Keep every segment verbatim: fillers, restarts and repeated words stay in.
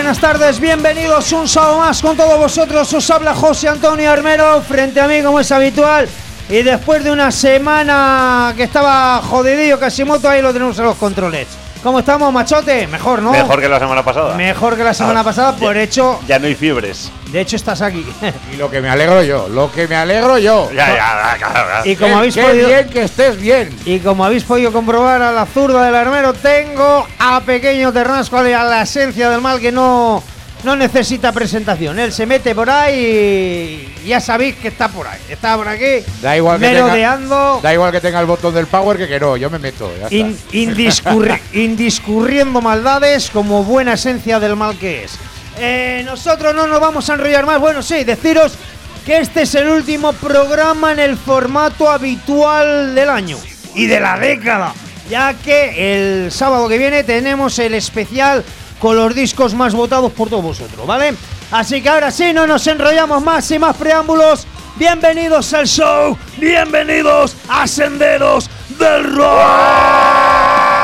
buenas tardes, bienvenidos un sábado más con todos vosotros. Os habla José Antonio Armero, frente a mí como es habitual. Y después de una semana que estaba jodidillo Casimoto, ahí lo tenemos en los controles. ¿Cómo estamos, machote? Mejor, ¿no? Mejor que la semana pasada. Mejor que la semana ah, pasada, por ya, hecho... Ya no hay fiebres. De hecho, estás aquí. Y lo que me alegro yo, lo que me alegro yo. Ya, ya, ya, ya. Y como qué, habéis qué podido... bien que estés bien. Y como habéis podido comprobar a la zurda del armero, tengo a Pequeño Ternasco, a la esencia del mal que no... No necesita presentación, él se mete por ahí y ya sabéis que está por ahí, está por aquí, da igual que merodeando. Tenga, da igual que tenga el botón del power que que no, yo me meto. Ya in, indiscurri, indiscurriendo maldades como buena esencia del mal que es. Eh, nosotros no nos vamos a enrollar más, bueno sí, deciros que este es el último programa en el formato habitual del año y de la década, ya que el sábado que viene tenemos el especial con los discos más votados por todos vosotros, ¿vale? Así que ahora sí, no nos enrollamos más, sin más preámbulos. Bienvenidos al show, bienvenidos a Senderos del Rock.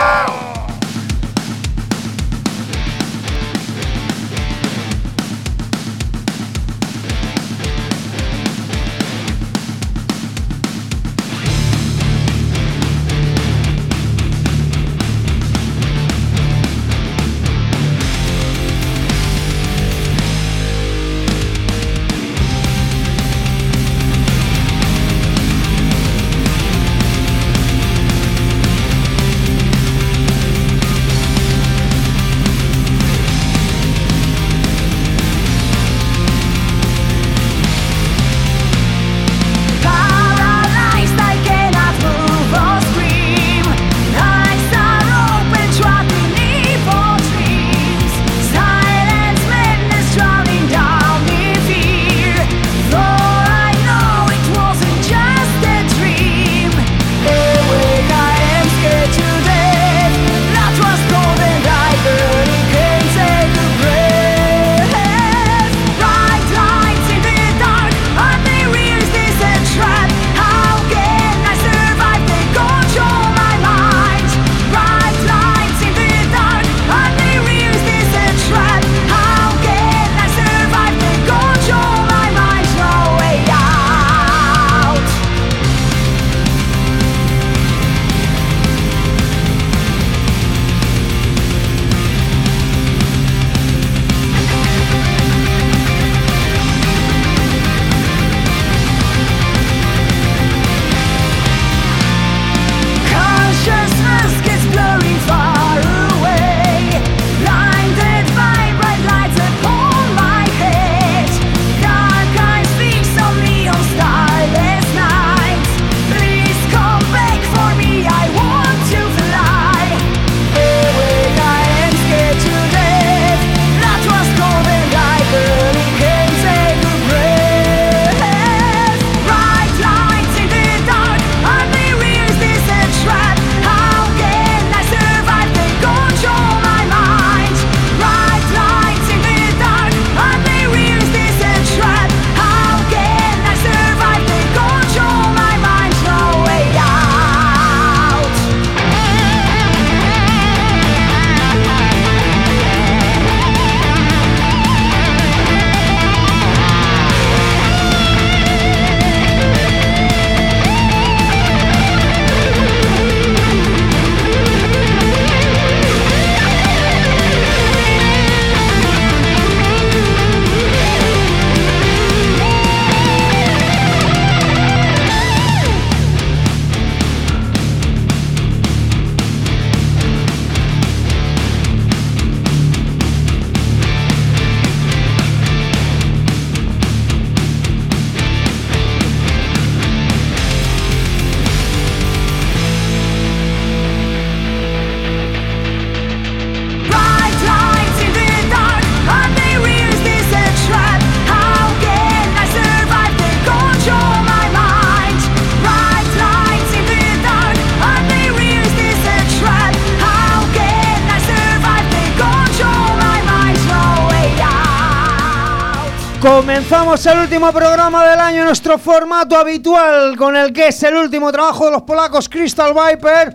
Comenzamos el último programa del año en nuestro formato habitual, con el que es el último trabajo de los polacos Crystal Viper.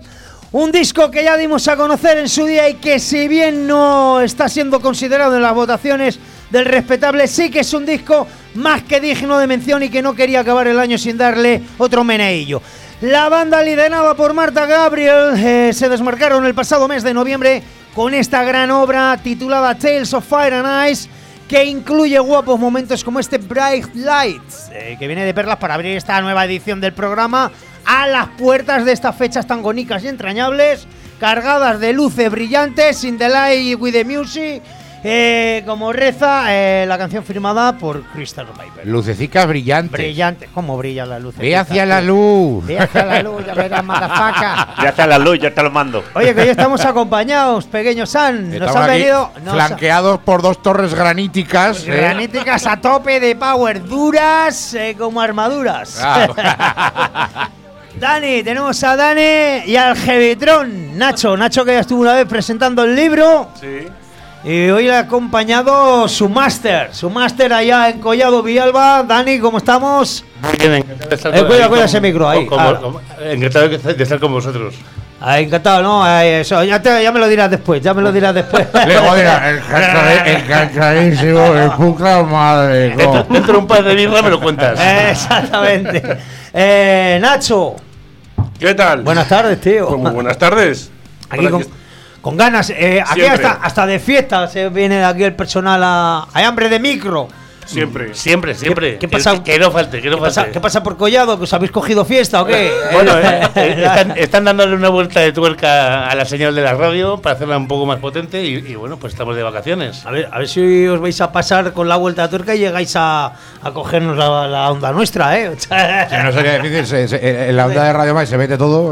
Un disco que ya dimos a conocer en su día y que, si bien no está siendo considerado en las votaciones del respetable, sí que es un disco más que digno de mención y que no quería acabar el año sin darle otro meneillo. La banda liderada por Marta Gabriel eh, se desmarcaron el pasado mes de noviembre con esta gran obra titulada Tales of Fire and Ice, que incluye guapos momentos como este Bright Lights, eh, que viene de perlas para abrir esta nueva edición del programa a las puertas de estas fechas tan bonitas y entrañables, cargadas de luces brillantes, in the light with the music, eh, como reza eh, la canción firmada por Crystal Piper. Lucecicas brillantes. Brillante, ¿cómo brilla la luz? Ve hacia la luz. Ve hacia la luz, ya verás, matafaca. Ya está la luz, ya te lo mando. Oye, que hoy estamos acompañados, pequeño San. Nos Estamos han aquí venido nos flanqueados por dos torres graníticas. ha- graníticas a tope de power, duras eh, como armaduras. Ah. Dani, tenemos a Dani y al Jevitron. Nacho, Nacho que ya estuvo una vez presentando el libro. Sí. Y hoy le ha acompañado su máster, su máster allá en Collado Villalba. Dani, ¿cómo estamos? Muy bien, encantado de estar Eh, con- cuida, ahí cuida con- ese micro, ahí, con- ahora. con- encantado de de estar con vosotros. Ah, encantado, ¿no? Eh, eso, ya, te, ya me lo dirás después, ya me lo dirás después. Le joder, enganchadísimo, el puta madre. Dentro, no. dentro de un par de birras me lo cuentas. Eh, Exactamente. Eh, Nacho, ¿Qué tal? buenas tardes, tío. Pues muy buenas tardes. Aquí Por con, aquí- con ganas. Eh, aquí Siempre. hasta, hasta de fiesta se viene de aquí el personal a. Hay hambre de micro. Siempre. Siempre, siempre. qué pasa? Que, que no falte, que no ¿Qué pasa, falte. ¿Qué pasa por Collado? ¿Que os habéis cogido fiesta o qué? Bueno, eh, eh, están, están dándole una vuelta de tuerca a la señal de la radio para hacerla un poco más potente y, y bueno, pues estamos de vacaciones. A ver, a ver si os vais a pasar con la vuelta de tuerca y llegáis a, a cogernos la, la onda nuestra, ¿eh? Sí, no sé qué decir, se- se- en la onda de Radio María se mete todo.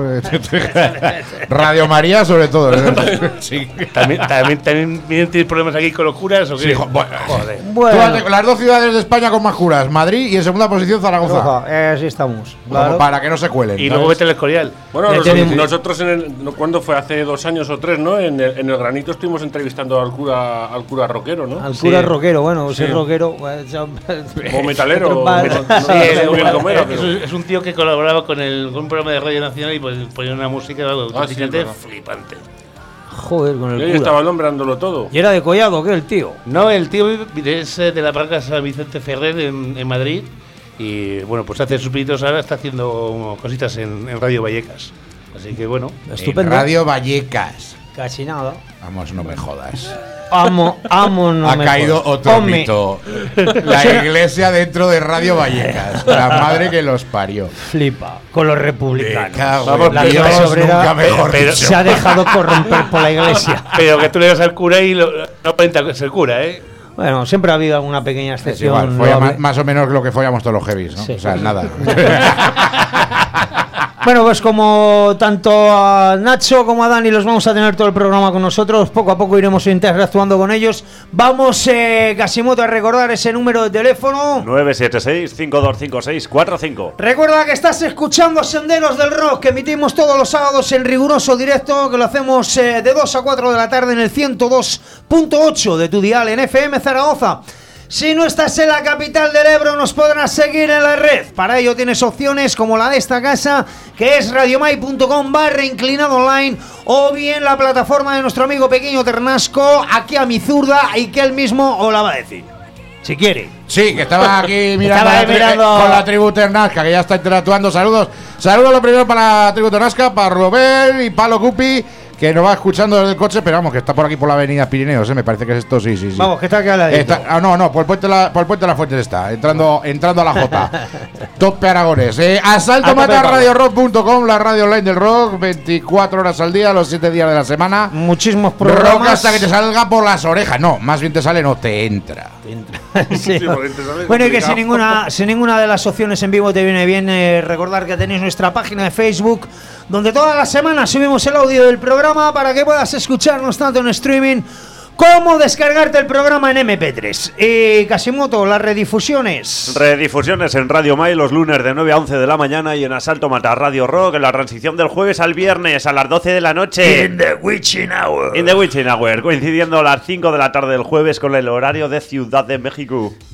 Radio María, sobre todo. Sí. ¿También, también, también tienes problemas aquí con los curas o qué? Sí, jo- bueno. Joder. Bueno, Tú has- las dos ciudades de España con más curas, Madrid y en segunda posición Zaragoza. Ojo, eh, así estamos. Como Claro. para que no se cuelen. Y ¿sabes? luego vete al Escorial. Bueno, Ya nos- tenemos- nosotros en el, no, ¿cuándo fue? Hace dos años o tres, ¿no? En el, en el Granito estuvimos entrevistando al cura, al cura rockero, ¿no? Al cura Sí. rockero, bueno, si es Sí. rockero. Pues, O metalero. Vale. no- no Sí, sé es, muy bien cómo era, es pero- un- es un tío que colaboraba con, el, con un programa de Radio Nacional y pues, ponía una música auténticamente verdad. flipante. Joder, con Y el ahí cura. estaba el hombre dándolo todo. ¿Y era de Collado o qué, el tío? No, el tío es eh, de la parroquia San Vicente Ferrer en, en Madrid y bueno, pues hace sus pinitos ahora, está haciendo cositas en, en Radio Vallecas. Así que bueno, En Estupendo. Radio Vallecas. Casi nada. Vamos, no me jodas. Amo, amo, no ha me caído jodas. otro Ponme. mito. La iglesia dentro de Radio Vallecas. La madre que los parió. Flipa con los republicanos. Me cago Vamos, en la Dios, clase obrera nunca mejor pero- dicho. se ha dejado corromper por la iglesia. pero que tú le das al cura y lo, no aparenta ser cura, ¿eh? Bueno, siempre ha habido alguna pequeña Es excepción. igual, folla loable. más, más o menos lo que follamos todos los heavies, ¿no? Sí. O sea, nada. Bueno, pues como tanto a Nacho como a Dani los vamos a tener todo el programa con nosotros, poco a poco iremos interactuando con ellos. Vamos, eh, Casimoto, a recordar ese número de teléfono. nueve siete seis, cinco dos cinco seis, cuatro cinco. Recuerda que estás escuchando Senderos del Rock, que emitimos todos los sábados en riguroso directo, que lo hacemos eh, de dos a cuatro de la tarde en el ciento dos punto ocho de tu dial en F M Zaragoza. Si no estás en la capital del Ebro, nos podrás seguir en la red. Para ello tienes opciones como la de esta casa, que es radiomai.com barra inclinado online, o bien la plataforma de nuestro amigo Pequeño Ternasco, aquí a mi zurda, y que él mismo os la va a decir, si quiere. Sí, que estaba aquí mirando, Estaba la ahí tri- mirando- con la tribu Ternasca, que ya está interactuando. Saludos. Saludos lo primero para la tribu Ternasca, para Robert y Palo Cupi, que nos va escuchando desde el coche, pero vamos, que está por aquí por la avenida Pirineos, ¿eh? Me parece que es esto, sí, sí, sí. Vamos, que está aquí al ladito. Está- ah, no, no, por el puente de la, por el puente de la Fuente está, entrando, entrando a la J. Tope Aragones. Eh, asalto A tope, mata vamos. radio rock punto com, la radio online del rock, veinticuatro horas al día, los siete días de la semana. Muchísimos Rock programas. hasta que te salga por las orejas. No, más bien te sale, no te entra. Sí. Sí, porque te sale Bueno, y que complicado. sin ninguna, sin ninguna de las opciones en vivo te viene bien eh, recordar que tenéis nuestra página de Facebook, donde todas las semanas subimos el audio del programa para que puedas escucharnos tanto en streaming como descargarte el programa en eme pe tres. Y Casimoto, las redifusiones. Redifusiones en Radio Mai los lunes de nueve a once de la mañana y en Asalto Mata Radio Rock en la transición del jueves al viernes a las doce de la noche. In the witching hour. In the Witching Hour, coincidiendo a las cinco de la tarde del jueves con el horario de Ciudad de México.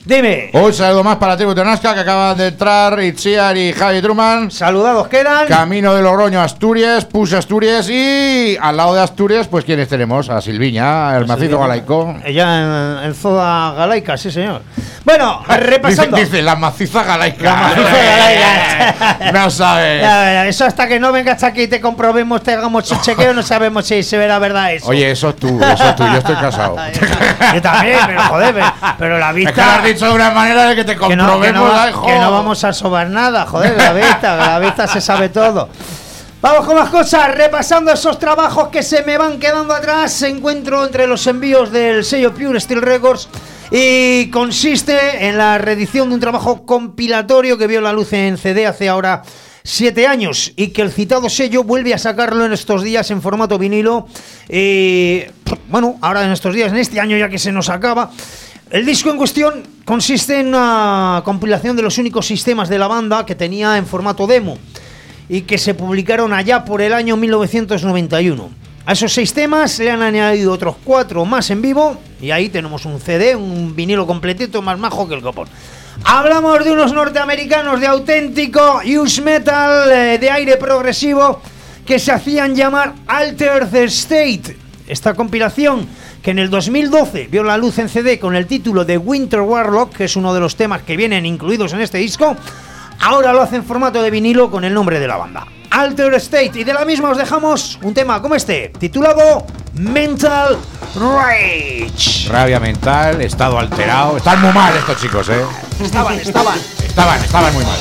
Dime. Un saludo más para Tributo Nazca, que acaban de entrar Itziar y Javi Truman. Saludados quedan. Camino de Logroño, Asturias, Pus Asturias. Y al lado de Asturias, pues ¿quiénes tenemos? A Silviña, el macizo galaico. Ella en, en Zoda Galaica, sí señor. Bueno, repasando. Dice, dice la maciza galaica. La maciza galaica. No sabes. Ya, ya, eso hasta que no venga hasta aquí y te comprobemos, te hagamos un chequeo, no sabemos si se verá verdad eso. Oye, eso es tú, eso es tú, yo estoy casado. Yo también, pero joder, pero, pero la vista. Es que lo has dicho de una manera de que te que no, comprobemos. que, no, va- ay, jo. que no vamos a sobar nada, joder, la vista, la vista se sabe todo. Vamos con más cosas, repasando esos trabajos que se me van quedando atrás. Encuentro entre los envíos del sello Pure Steel Records y consiste en la reedición de un trabajo compilatorio que vio la luz en C D hace ahora siete años y que el citado sello vuelve a sacarlo en estos días en formato vinilo. Y bueno, ahora en estos días, en este año ya que se nos acaba. El disco en cuestión consiste en una compilación de los únicos sistemas de la banda que tenía en formato demo y que se publicaron allá por el año mil novecientos noventa y uno. A esos seis temas le han añadido otros cuatro más en vivo y ahí tenemos un C D, un vinilo completito más majo que el copón. Hablamos de unos norteamericanos de auténtico use metal, eh, de aire progresivo, que se hacían llamar Altered State. Esta compilación, que en el dos mil doce vio la luz en C D con el título de Winter Warlock, que es uno de los temas que vienen incluidos en este disco, ahora lo hace en formato de vinilo con el nombre de la banda, Altered State. Y de la misma os dejamos un tema como este, titulado Mental Rage. Rabia mental, estado alterado. Están muy mal estos chicos, eh. Estaban, estaban. Estaban, estaban muy mal.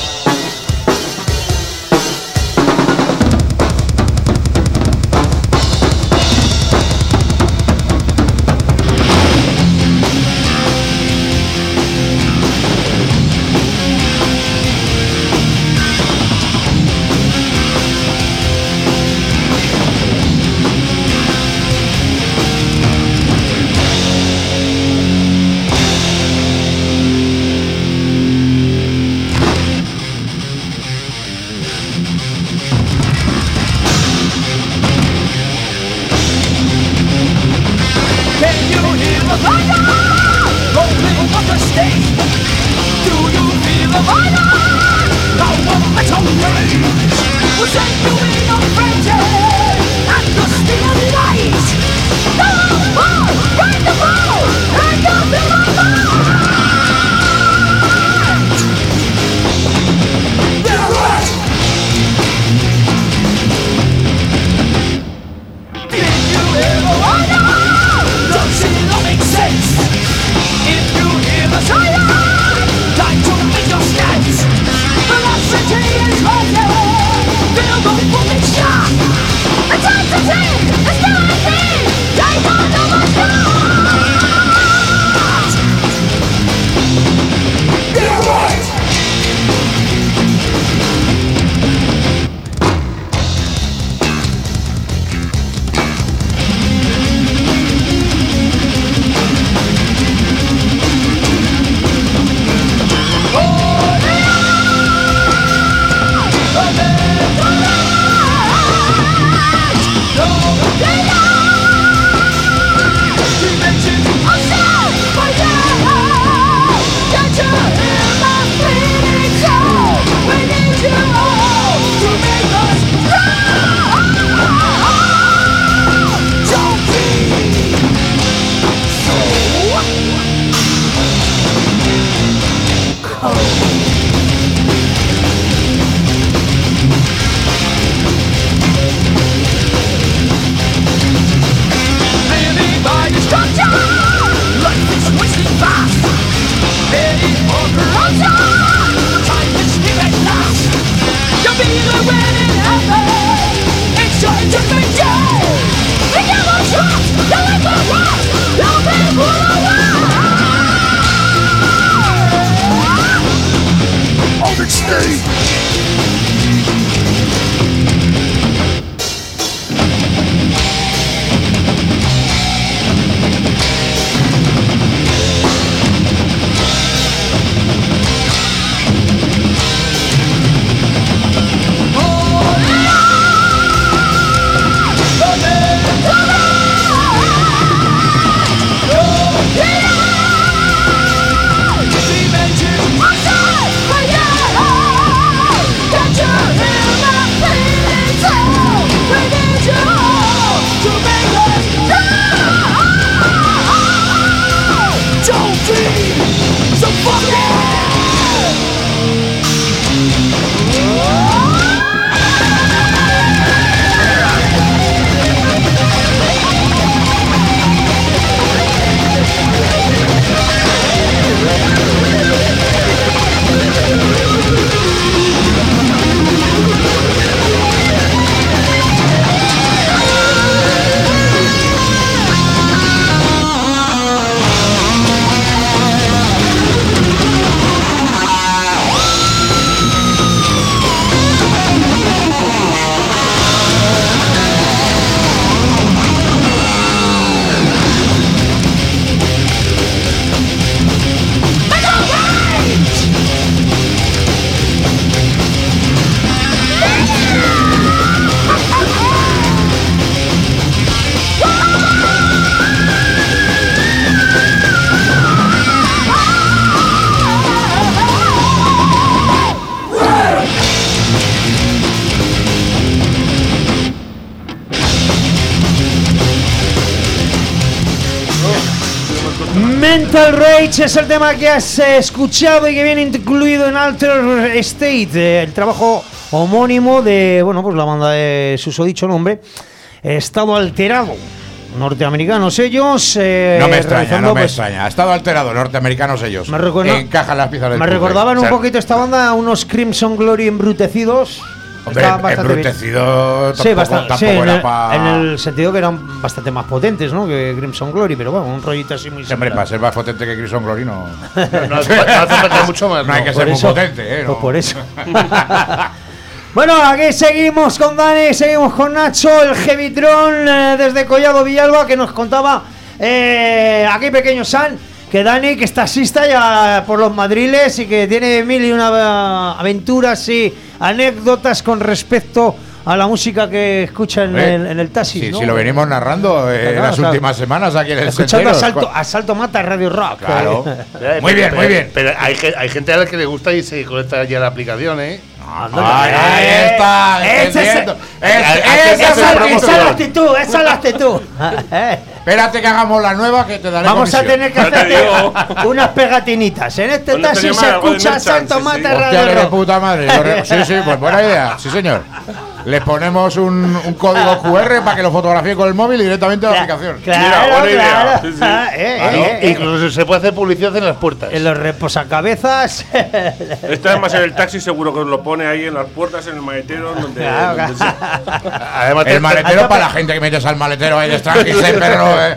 Beach es el tema que has eh, escuchado y que viene incluido en Alter State, eh, el trabajo homónimo de, bueno, pues la banda de susodicho nombre, Estado Alterado. Norteamericanos ellos. Eh, no me extraña, no me pues, extraña. Ha estado alterado, norteamericanos ellos. Me recuerda, encajan las piezas del Me puzzle. recordaban o sea, un poquito esta banda a unos Crimson Glory embrutecidos. Hombre, embrutecido Sí, bastante, sí, en, era el, pa... en el sentido que eran bastante más potentes, ¿no? Que Crimson Glory, pero bueno, un rollito así muy Sí, hombre, similar. para ser más potente que Crimson Glory no. No, no hace falta- no hace falta mucho más. No hay que Por ser eso- muy potente, ¿eh? Pues No. por eso. Bueno, aquí seguimos con Dani, seguimos con Nacho, el Heavytron eh, desde Collado Villalba, que nos contaba eh, aquí Pequeño San, que Dani, que es taxista ya por los madriles y que tiene mil y una aventuras y anécdotas con respecto a la música que escucha en, Hombre, el, en el taxi, Sí, ¿no? sí, lo venimos narrando eh, en Claro, las claro. últimas semanas aquí en el Escuchando Sendero. Asalto, Asalto Mata Radio Rock. Claro. Eh, Muy bien, pero- muy bien. Pero hay, ge- hay gente a la que le gusta y se conecta ya a la aplicación, ¿eh? Ay, ahí está. Ese es- entendiendo. Es- Esa, esa es esa- la esa es promoción. la actitud, esa es la actitud. Eh. Espérate que hagamos la nueva que te daré Vamos a comisión. tener que Ya te hacerte digo. unas pegatinitas. En este ¿Dónde taxi tenía se algo de escucha merchan? Salto Sí, sí. Mata Hostia, que Radio de Rock. puta madre. Lo re- Sí, sí, pues buena idea. Sí, señor. Le ponemos un, un código Q R para que lo fotografíe con el móvil y directamente a la aplicación. Claro, Mira, buena idea. claro. Sí, sí. Ah, eh, Claro. eh, eh. Incluso se puede hacer publicidad en las puertas. En los reposacabezas. Este además en el taxi seguro que os lo pone ahí en las puertas, en el maletero, donde, Claro, donde claro. sea. Además, te- El maletero a tope. para la gente que metes al maletero ahí de extranjero, pero. Eh.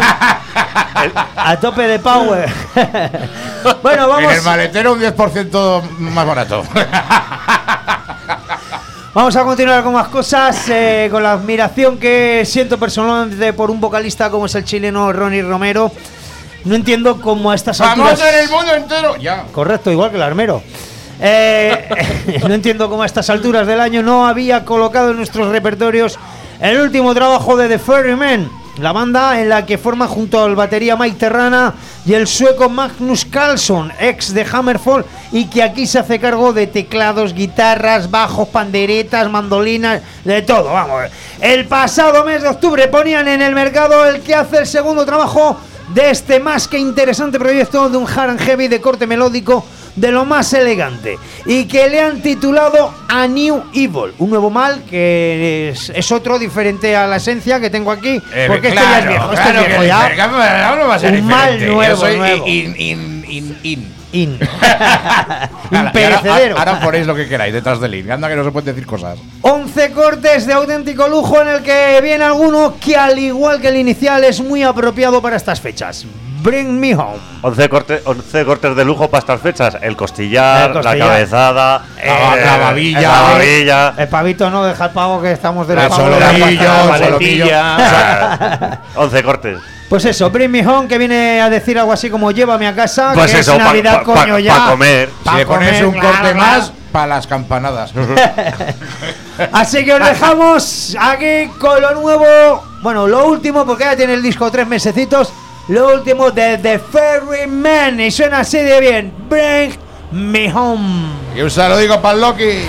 A tope de power. Bueno, En el vamos. maletero un diez por ciento más barato. Vamos a continuar con más cosas, eh, con la admiración que siento personalmente por un vocalista como es el chileno Ronnie Romero. No entiendo cómo a estas alturas... ¡Vamos en el mundo entero! Ya. Correcto, igual que el armero. Eh, no entiendo cómo a estas alturas del año no había colocado en nuestros repertorios el último trabajo de The Ferrymen, la banda en la que forma junto al batería Mike Terrana y el sueco Magnus Carlsson, ex de Hammerfall, y que aquí se hace cargo de teclados, guitarras, bajos, panderetas, mandolinas, de todo, vamos. El pasado mes de octubre ponían en el mercado el que hace el segundo trabajo de este más que interesante proyecto de un hard and heavy de corte melódico de lo más elegante y que le han titulado A New Evil, un nuevo mal que es, es otro diferente a la esencia que tengo aquí, Eh, porque claro, este ya es viejo, este claro es viejo que ya. diferente. ¿Cómo no va a ser Un mal diferente? nuevo, Yo soy nuevo. in, in, in, in. In. Y ahora- Imperecedero. Ahora, ahora ponéis lo que queráis detrás del in. Anda que no se pueden decir cosas. once cortes de auténtico lujo en el que viene alguno que al igual que el inicial es muy apropiado para estas fechas. Bring Me Home. once cortes, once cortes de lujo para estas fechas. El costillar, El costillar. la cabezada, La- eh, la babilla. la babilla. El pavito no deja el pavo que estamos del El pavo. solomillo, la el solomillo. paletilla. once cortes. Pues eso, Bring Me Home, que viene a decir algo así como llévame a casa, Pues que eso, es pa- Navidad, pa- pa- coño, pa ya. comer. Pa' Si le pones comer, un claro, corte claro. más, para las campanadas. Así que os dejamos aquí con lo nuevo, bueno, lo último, porque ya tiene el disco tres mesecitos, lo último de The Ferrymen, y suena así de bien, Bring Me Home. Y un saludico para el Lokis.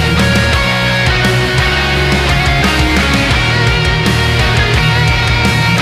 Bring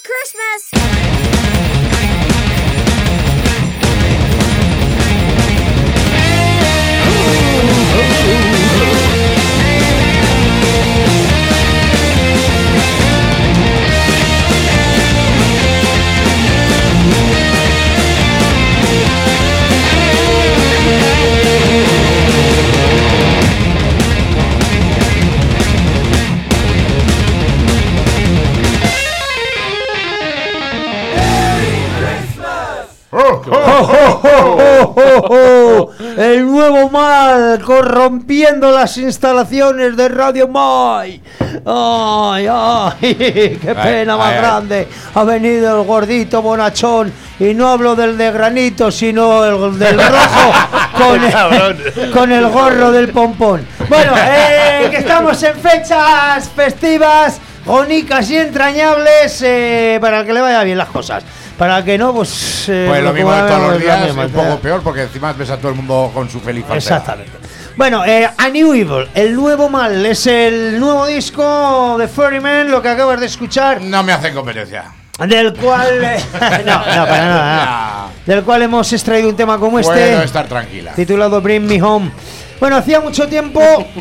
Christmas! ¡Oh, oh, oh, oh, oh, oh! El nuevo mal corrompiendo las instalaciones de Radio Mai. ¡Ay, ay! ¡Qué pena ay, más ay, grande! Ay. Ha venido el gordito bonachón. Y no hablo del de granito, sino el del rojo con el, con el gorro del pompón. Bueno, eh, que estamos en fechas festivas, bonicas y entrañables, eh, para que le vaya bien las cosas. Para que no, pues... Eh, pues lo mismo de todos los días, un poco peor, porque encima ves a todo el mundo con su feliz falsedad. Exactamente. Bueno, eh, A New Evil, el nuevo mal, es el nuevo disco de Ferryman, lo que acabas de escuchar. No me hacen competencia. Del cual... Eh, no, no, para nada. No. Del cual hemos extraído un tema como este. Puedo estar tranquila. Titulado Bring Me Home. Bueno, hacía mucho tiempo...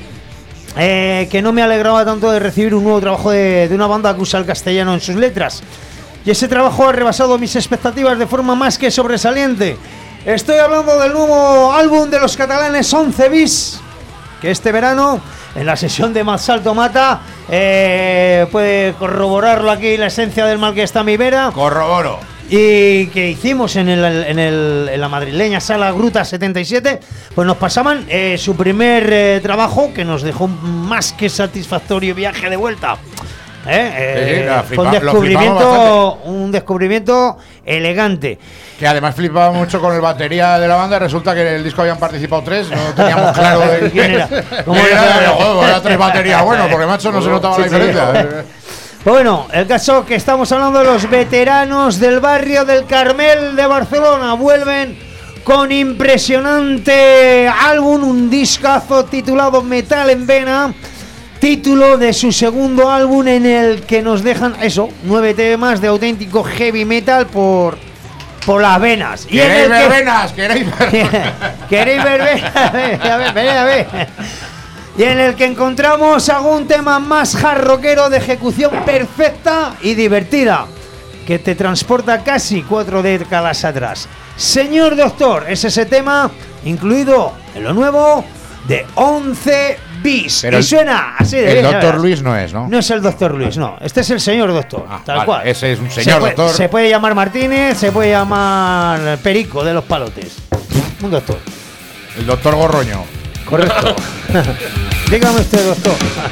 Eh, que no me alegraba tanto de recibir un nuevo trabajo de, de una banda que usa el castellano en sus letras. Y ese trabajo ha rebasado mis expectativas de forma más que sobresaliente. Estoy hablando del nuevo álbum de los catalanes once bis, que este verano, en la sesión de Más Salto Mata, eh, puede corroborarlo aquí la esencia del mal que está a mi vera. Corroboro. Y que hicimos en, el, en, el, en la madrileña sala Gruta setenta y siete, pues nos pasaban eh, su primer eh, trabajo, que nos dejó un más que satisfactorio viaje de vuelta. ¿Eh? Eh, sí, sí, flipa, un descubrimiento un descubrimiento elegante, que además flipaba mucho con el batería de la banda. Resulta que en el disco habían participado tres, no teníamos claro de quién era. ¿Cómo era? Era, joder, era tres baterías, bueno, porque macho no se notaba sí, la diferencia. Sí. Bueno, el caso que estamos hablando de los veteranos del barrio del Carmel de Barcelona. Vuelven con impresionante álbum, un discazo titulado Metal en Vena, título de su segundo álbum, en el que nos dejan eso, nueve temas de auténtico heavy metal por, por las venas. ¿Queréis ver venas? ¿Queréis ver? ¿Queréis ver venas? A ver, a ver, a ver. Y en el que encontramos algún tema más hard rockero de ejecución perfecta y divertida, que te transporta casi cuatro décadas atrás. Señor Doctor, es ese tema incluido en lo nuevo de once bis. Pero y suena así de el bien. El Doctor Luis no es, ¿no? No es el Doctor Luis, no. Este es el Señor Doctor, ah, tal vale, cual. Ese es un se señor puede, Doctor. Se puede llamar Martínez, se puede llamar Perico de los Palotes. Un doctor. El Doctor Gorroño. Correcto. Dígame usted, doctor.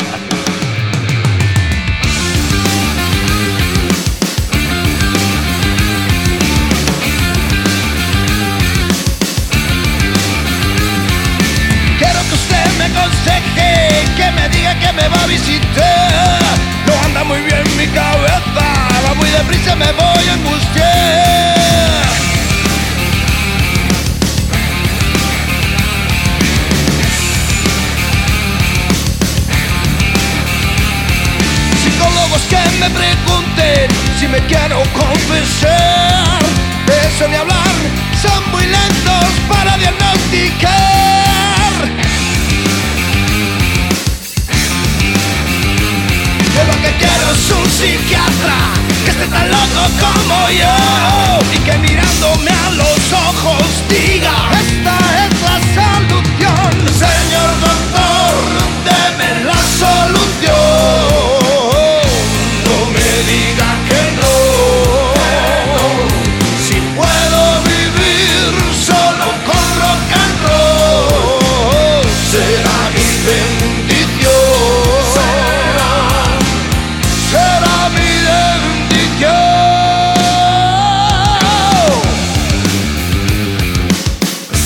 Quiero que usted me aconseje, que me diga que me va a visitar. No anda muy bien mi cabeza, va muy deprisa, me voy a angustiar. Psicólogos que me pregunten si me quiero confesar. De eso ni hablar, son muy lentos para diagnosticar. Yo lo que quiero es un psiquiatra que esté tan loco como yo y que mirándome a los ojos diga: esta es la solución. Señor doctor, deme la solución. No me diga que no, si puedo vivir solo con rock and roll, será mi bendición. Será mi bendición.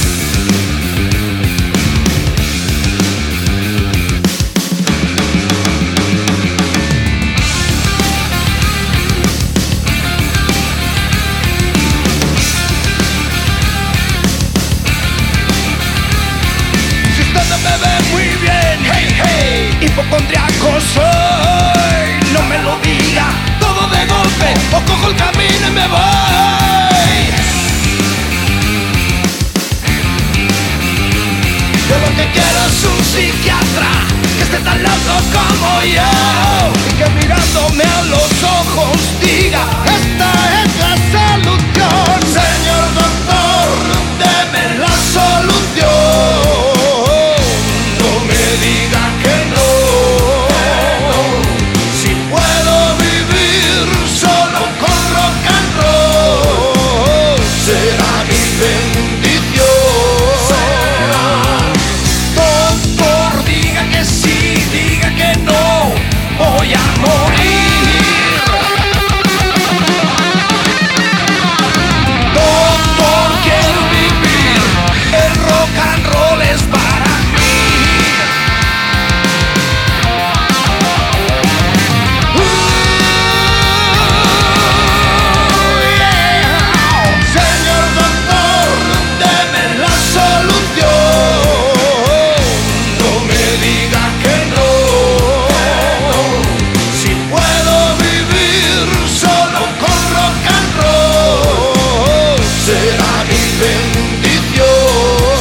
loco como yo y que mirándome a los ojos diga: esta es la solución. Señor doctor, deme la solución. No me diga que no. Si puedo vivir solo con rock and roll, será mi bendición. Doctor, diga que sí, diga que no, voy a morir. Doctor, quiero vivir, el rock and roll es para mí. Uh, yeah. Señor doctor, deme la solución. No me diga que no. Si puedo vivir solo con rock and roll, será mi bendición.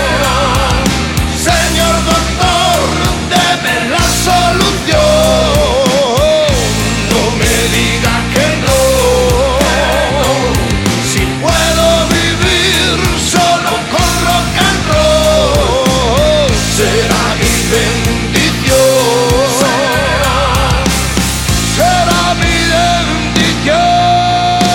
Señor doctor, deme la solución. No me diga que no. Si puedo vivir solo con rock and roll, será mi bendición. Será mi bendición.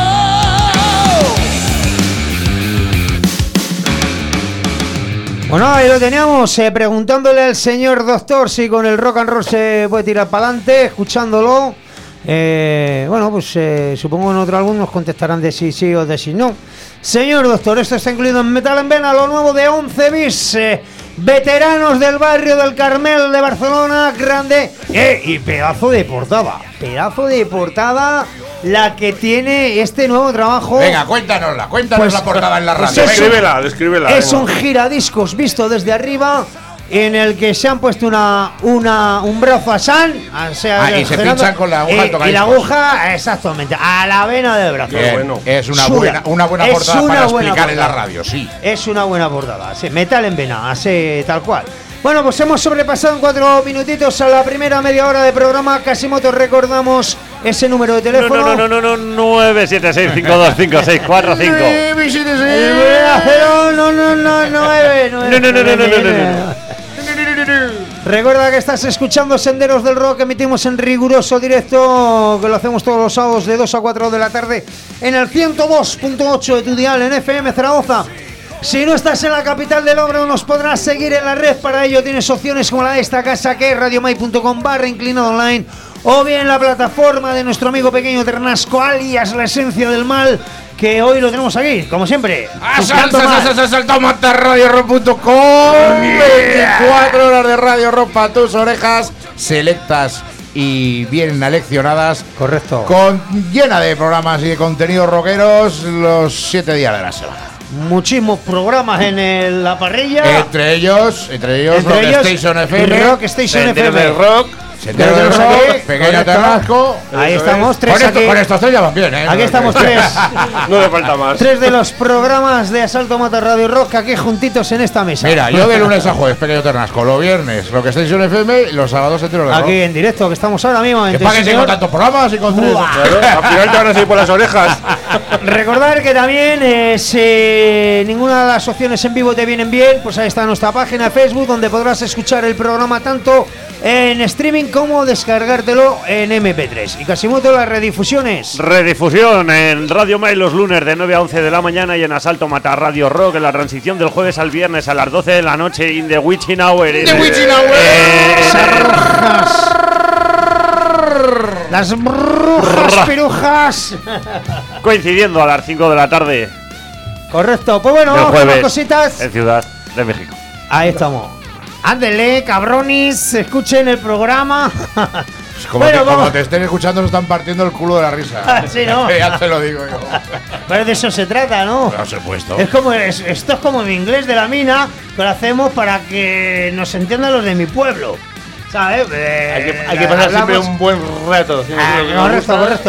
Bueno, ahí lo teníamos, eh, preguntándole al señor doctor si con el rock and roll se puede tirar para adelante, escuchándolo. Eh, bueno, pues eh, supongo en otro álbum nos contestarán de sí sí o de sí no. Señor doctor, esto está incluido en Metal en Vena, lo nuevo de once bis, eh, veteranos del barrio del Carmel de Barcelona, grande. Eh, y pedazo de portada, pedazo de portada la que tiene este nuevo trabajo. Venga, cuéntanosla, cuéntanos Pues- la portada en la pues radio. eso- Venga. Descríbela, descríbela. Es un giradiscos visto desde arriba, en el que se han puesto una, una un brazo a San, o sea, Ah, y se Gerardo, pinchan con la aguja y, al y tocadiscos. la aguja, exactamente, a la vena del brazo. Bien, bueno. Es una Chula. buena, una buena Es portada una para buena explicar en la portada. radio, sí. Es una buena portada, sí, Metal en Vena, así tal cual. Bueno, pues hemos sobrepasado en cuatro minutitos a la primera media hora de programa. Casimoto, recordamos ese número de No, teléfono. no, no, no, no, nueve siete seis cinco dos cinco seis cuatro cinco. El cero, no, no, no, nueve, nueve. No, no, no, no, no, no, no, Recuerda que estás escuchando Senderos del Rock, emitimos en riguroso directo, que lo hacemos todos los sábados de dos a cuatro de la tarde en el ciento dos punto ocho de tu dial en F M Zaragoza. Si no estás en la capital del Ogro, nos podrás seguir en la red. Para ello tienes opciones como la de esta casa, que es radiomai punto com barra inclinado online, o bien la plataforma de nuestro amigo pequeño Ternasco, alias La Esencia del Mal, que hoy lo tenemos aquí, como siempre. buscando más. Saltamos radio rock punto com. veinticuatro horas de radio rock para tus orejas, selectas y bien aleccionadas. Correcto. Con llena de programas y de contenidos rockeros los siete días de la semana. Muchísimos programas en el- la parrilla. Entre ellos, entre ellos, Entre Rock ellos, Station F M, Rock Station F M. del rock. Sendero Pero del tenemos Rock, aquí, Pequeño correcto. Ternasco. Ahí Eso estamos, es. tres Con, esto- aquí. con estos tres ya van bien, ¿eh? Aquí estamos tres. No le falta más. Tres de los programas de Asalto Mata Radio Rock aquí juntitos en esta mesa. Mira, yo de lunes a jueves, Pequeño Ternasco, los viernes, Rock Station F M y los sábados Sendero del Rock. Aquí en directo, que estamos ahora mismo. Que en paguen señor. con tantos programas y con tres. Buah. Claro, al final te van a seguir por las orejas. Recordar que también, eh, si ninguna de las opciones en vivo te vienen bien, pues ahí está nuestra página de Facebook, donde podrás escuchar el programa tanto en streaming como descargártelo en eme pe tres. Y Casimoto, las redifusiones. Redifusión en Radio Mai los lunes de nueve a once de la mañana y en Asalto Mata Radio Rock en la transición del jueves al viernes a las doce de la noche in the witching hour. The Witching Hour. Esas brujas. Las brujas pirujas. Coincidiendo a las cinco de la tarde Correcto. Pues bueno, del vamos con más jueves cositas. en Ciudad de México. Ahí estamos. Ándele, cabronis, escuchen el programa. Como, Bueno, te, como vamos. te estén escuchando, se están partiendo el culo de la risa. Sí, ¿no? Ya te lo digo yo. Pero de eso se trata, ¿no? Por supuesto. Es como es- esto es como mi inglés de la mina, que lo hacemos para que nos entiendan los de mi pueblo. ¿Sabes? Eh, Hay que, hay que pasar siempre hablamos- un buen rato. haciendo Ah, lo que nos correcto, gusta. correcto.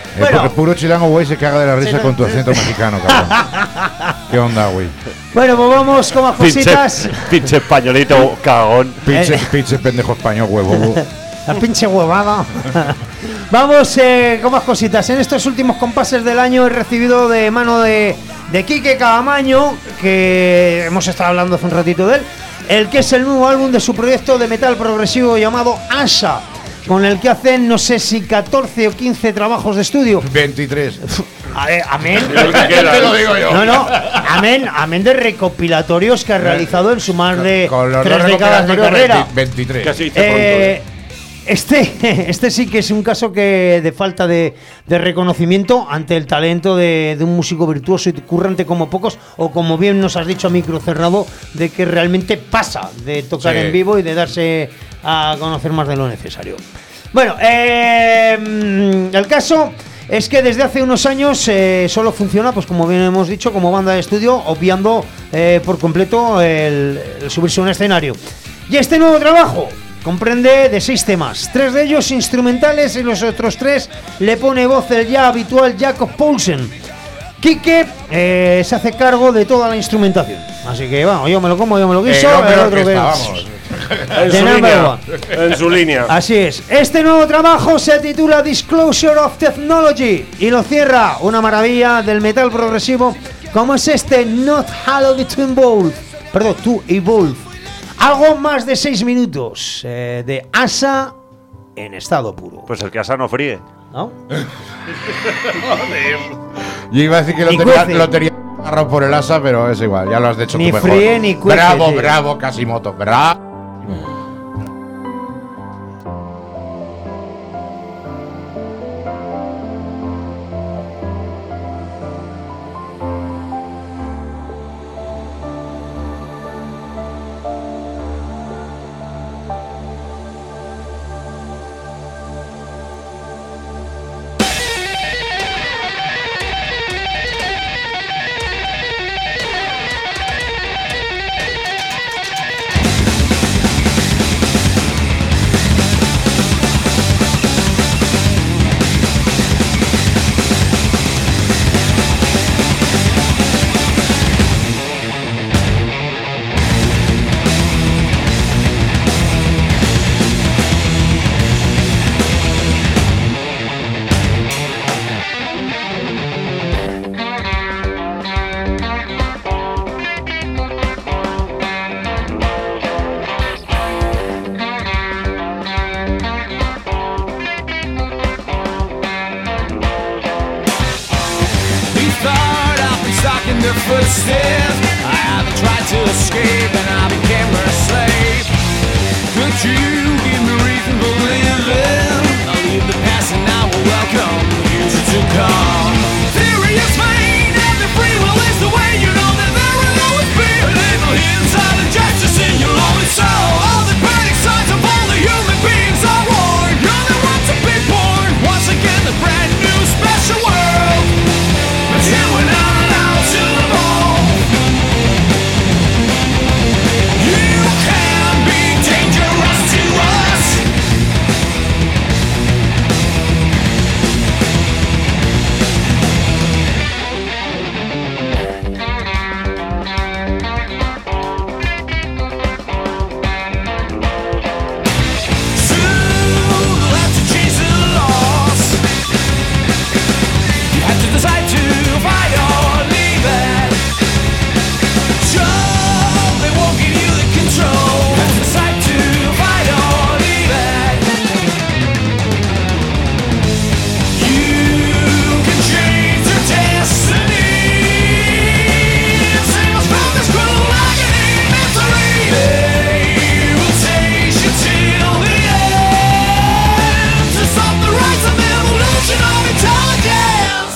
Eh, Bueno. porque puro chilango, güey, se caga de la risa Sí, no. con tu acento mexicano, cabrón. ¿Qué onda, güey? Bueno, pues vamos con más Pinche, cositas. pinche españolito cagón. Pinche, Eh. pinche pendejo español, huevo. La pinche huevada. Vamos eh, con más cositas. En estos últimos compases del año he recibido de mano de, de Quique Cabamaño, que hemos estado hablando hace un ratito de él, el que es el nuevo álbum de su proyecto de metal progresivo llamado Asha, con el que hacen no sé si catorce o quince trabajos de estudio. veintitrés. A ver, amén. Lo que quiera, Te lo ¿eh? digo yo. No, no, amén, amén de recopilatorios que ha realizado en su más de Con los tres dos décadas de recopilatorios, carrera. veinte veintitrés. Que se dice Eh, pronto, ¿eh? Este, este sí que es un caso que de falta de, de reconocimiento ante el talento de, de un músico virtuoso y currante como pocos, o como bien nos has dicho a micro cerrado, de que realmente pasa de tocar Sí. en vivo y de darse a conocer más de lo necesario. Bueno, eh, el caso es que desde hace unos años eh, solo funciona, pues como bien hemos dicho, como banda de estudio, obviando eh, por completo el, el subirse a un escenario. Y este nuevo trabajo comprende de seis temas, tres de ellos instrumentales y los otros tres le pone voz el ya habitual Jakob Poulsen. Quique eh, se hace cargo de toda la instrumentación, así que vamos, yo me lo como, yo me lo guiso, El hombre el otro que orquesta, es- vamos. En de su number línea. one. En su línea. Así es. Este nuevo trabajo se titula Disclosure of Technology y lo cierra una maravilla del metal progresivo como es este Not Hallowed to Evolve. Perdón, to Evolve. Algo más de seis minutos eh, de Asa en estado puro. Pues el que asa no fríe. ¿No? Yo iba a decir que lo Ni tenía, cuece. lo tenía agarrado por el asa, pero es igual, ya lo has hecho Ni tú mejor. fríe ni cuece, Bravo, tío. bravo, Casimoto, bravo. in their footsteps. I haven't tried to escape and I became their slave. Could you give me reason for living? I'll leave the past and I will welcome the future to come. Theory is vain and the free will is the way. You know that there will always be a little inside injustice in your lonely soul. All the chronic signs of all the human beings are war. You're the ones to be born once again, the brand new special world. But here we're not allowed to evolve. You can be dangerous to us. Soon we'll have to change the laws. You have to decide to fight or leave it. Sure, they won't give you the control. You have to decide to fight or leave it. You can change your destiny. Save us from this cruel agony, misery. They will chase you till the end to stop the rise of evolution of intelligence.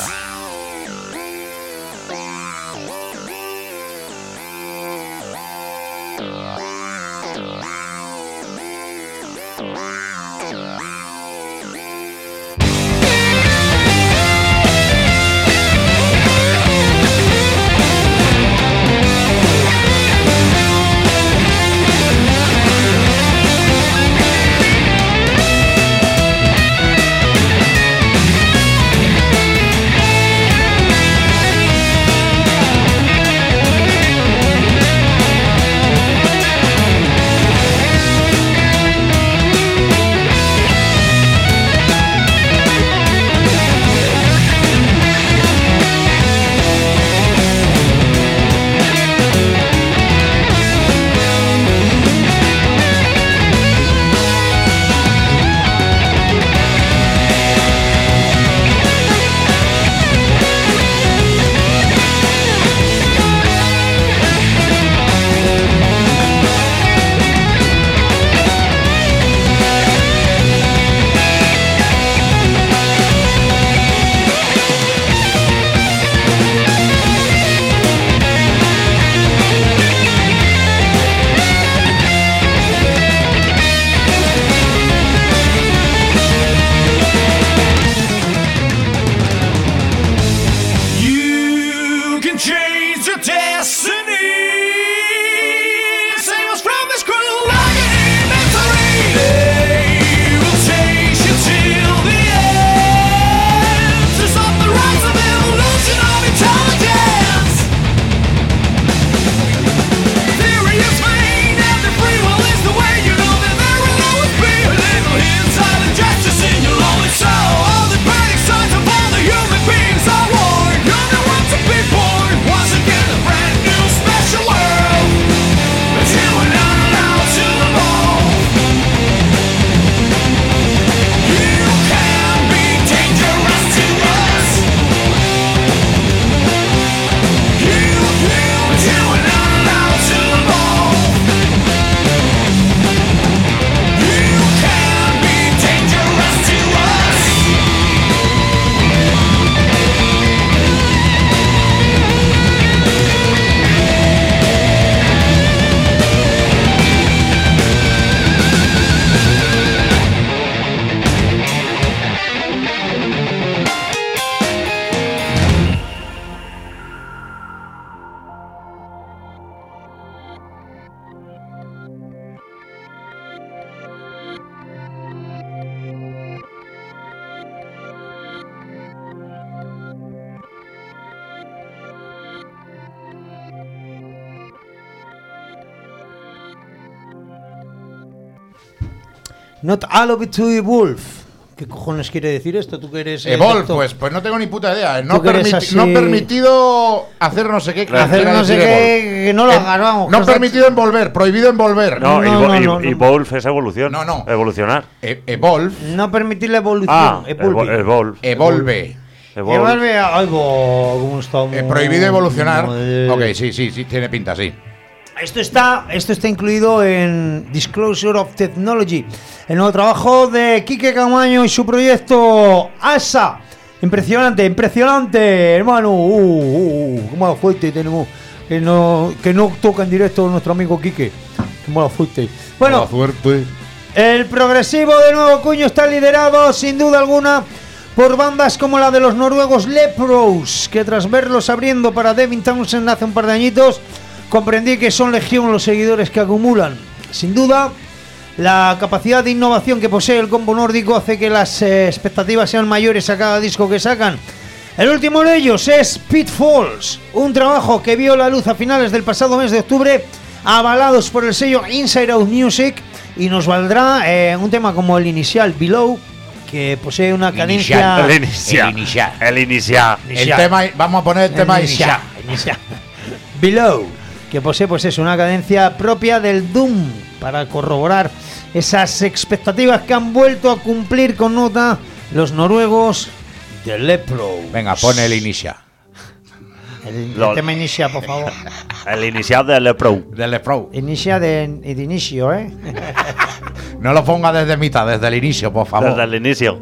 Not allowed to evolve. ¿Qué cojones quiere decir esto? ¿Tú que eres eh, Evolve, doctor? pues, pues no tengo ni puta idea. No, Tú que eres permiti- así- no permitido hacer no sé qué. Hacer quiere no sé decir evolve. qué, que no lo Eh, hagas, vamos. No cosas- permitido envolver, prohibido envolver. No, No, evo- no, e- no, no. evolve es evolución. No, no. Evolucionar. E- evolve, No permitir la evolución. Ah, evolve. evo- evolve. evolve. Evolve. Evolve. Ay, bo, ¿cómo estamos? Eh, prohibido evolucionar. Madre. Ok, sí, sí, sí, tiene pinta, sí. Esto está, esto está incluido en Disclosure of Technology, el nuevo trabajo de Quique Camaño y su proyecto A S A. Impresionante, impresionante, hermano. Uh, uh, uh, qué mala fuerte tenemos. Que no, que no toca en directo nuestro amigo Quique. Qué mala fuerte. Bueno, Mala suerte. el progresivo de nuevo cuño está liderado, sin duda alguna, por bandas como la de los noruegos Lepros, que tras verlos abriendo para Devin Townsend hace un par de añitos, comprendí que son legión los seguidores que acumulan. Sin duda, la capacidad de innovación que posee el combo nórdico hace que las eh, expectativas sean mayores a cada disco que sacan. El último de ellos es Pitfalls, un trabajo que vio la luz a finales del pasado mes de octubre, avalados por el sello Inside Out Music, y nos valdrá eh, un tema como el inicial, Below, que posee una cadencia... El inicial. El inicial. El inicial. El tema, vamos a poner el tema inicial. inicial. Below, que posee pues es una cadencia propia del Doom, para corroborar esas expectativas que han vuelto a cumplir con nota los noruegos de Lepro. Venga, pone el inicial. El, el Lol. tema inicia, por favor. El inicial del Lepro. Del Pro. Inicia de, de inicio, ¿eh? No lo ponga desde mitad, desde el inicio, por favor. Desde el inicio.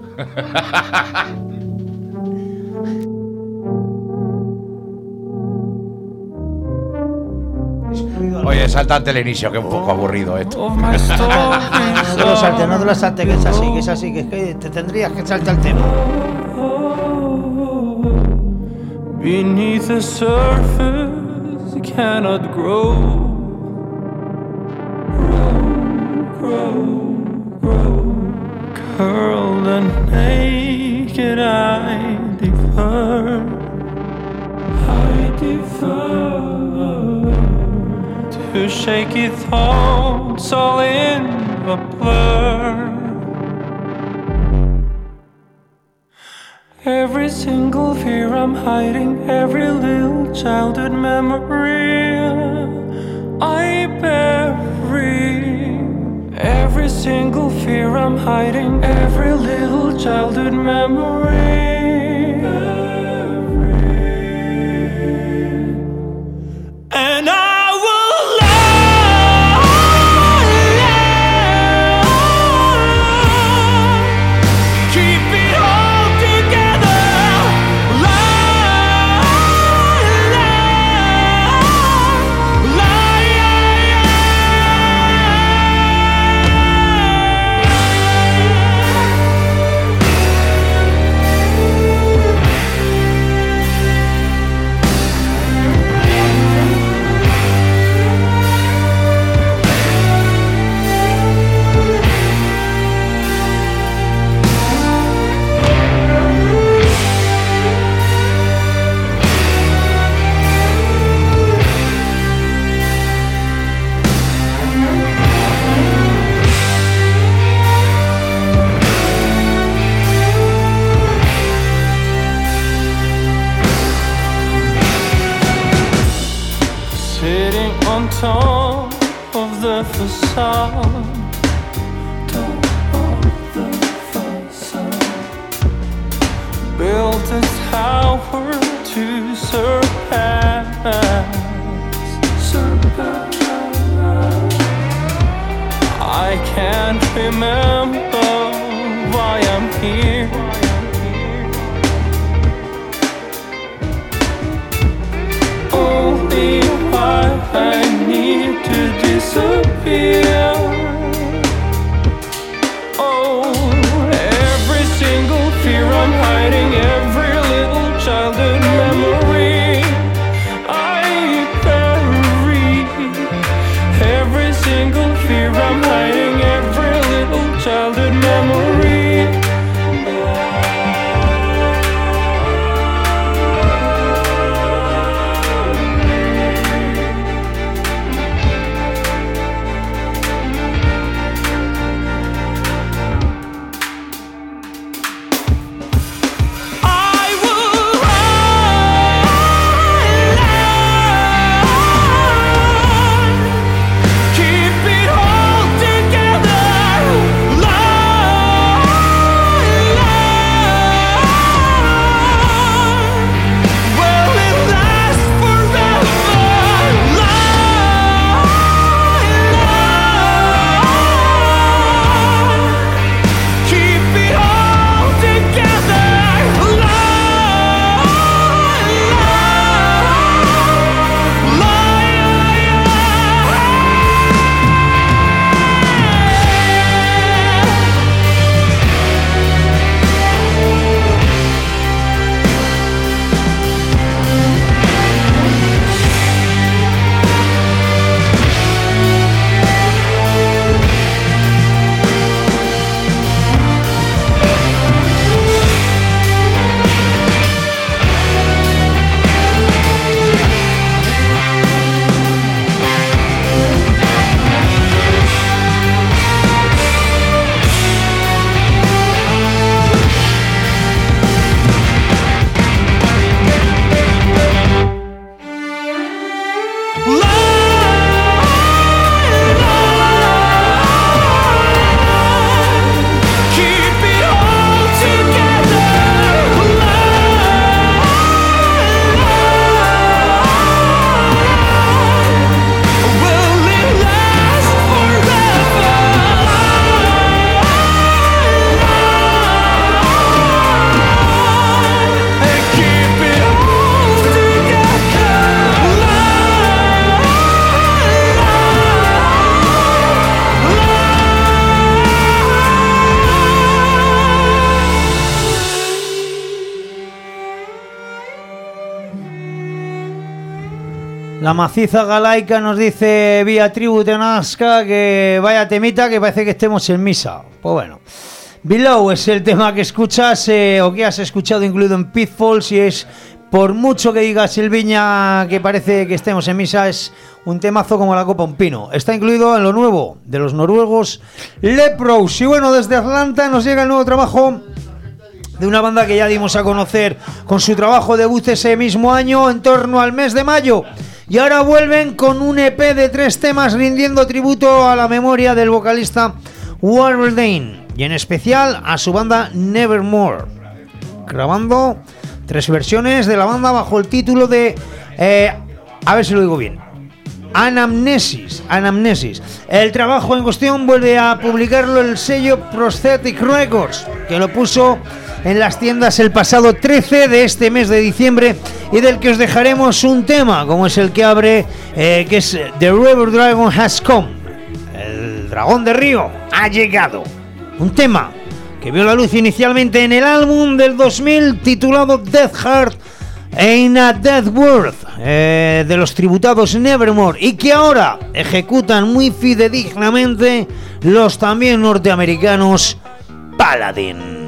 Oye, salta ante el inicio, que es un poco aburrido esto. No te lo salte, no te lo salte, que es así, que es así, que es que te tendrías que saltar el tema. Beneath the surface, you cannot grow. Grow, grow, grow. Curled and naked, I defer. I defer to shaky thoughts all in a blur. Every single fear I'm hiding, every little childhood memory I bury. Every single fear I'm hiding, every little childhood memory. And I will lie, keep it all together. Lie, lie, sitting on top of the facade. Top of the facade. Built a tower to surpass. Surpass. I can't remember why I'm here. Only why I need to disappear. Oh, every single fear I'm hiding, every little childhood memory I bury. Every single fear I'm hiding, every little childhood memory. La maciza galaica nos dice vía Tribute Nazca que vaya temita que parece que estemos en misa. Pues bueno. Below es el tema que escuchas eh, o que has escuchado incluido en Pitfalls, y es, por mucho que diga Silviña que parece que estemos en misa, es un temazo como la copa un pino. Está incluido en lo nuevo de los noruegos Lepros. Y bueno, desde Atlanta nos llega el nuevo trabajo de una banda que ya dimos a conocer con su trabajo debut ese mismo año, en torno al mes de mayo. Y ahora vuelven con un E P de tres temas rindiendo tributo a la memoria del vocalista Warren Dane, y en especial a su banda Nevermore, grabando tres versiones de la banda bajo el título de, eh, a ver si lo digo bien, Anamnesis. Anamnesis. El trabajo en cuestión vuelve a publicarlo el sello Prosthetic Records, que lo puso en las tiendas el pasado trece de este mes de diciembre, y del que os dejaremos un tema, como es el que abre, eh, que es The River Dragon Has Come. El dragón de río ha llegado. Un tema que vio la luz inicialmente en el álbum del dos mil titulado Death Heart in a Death World, eh, de los tributados Nevermore, y que ahora ejecutan muy fidedignamente los también norteamericanos Paladin.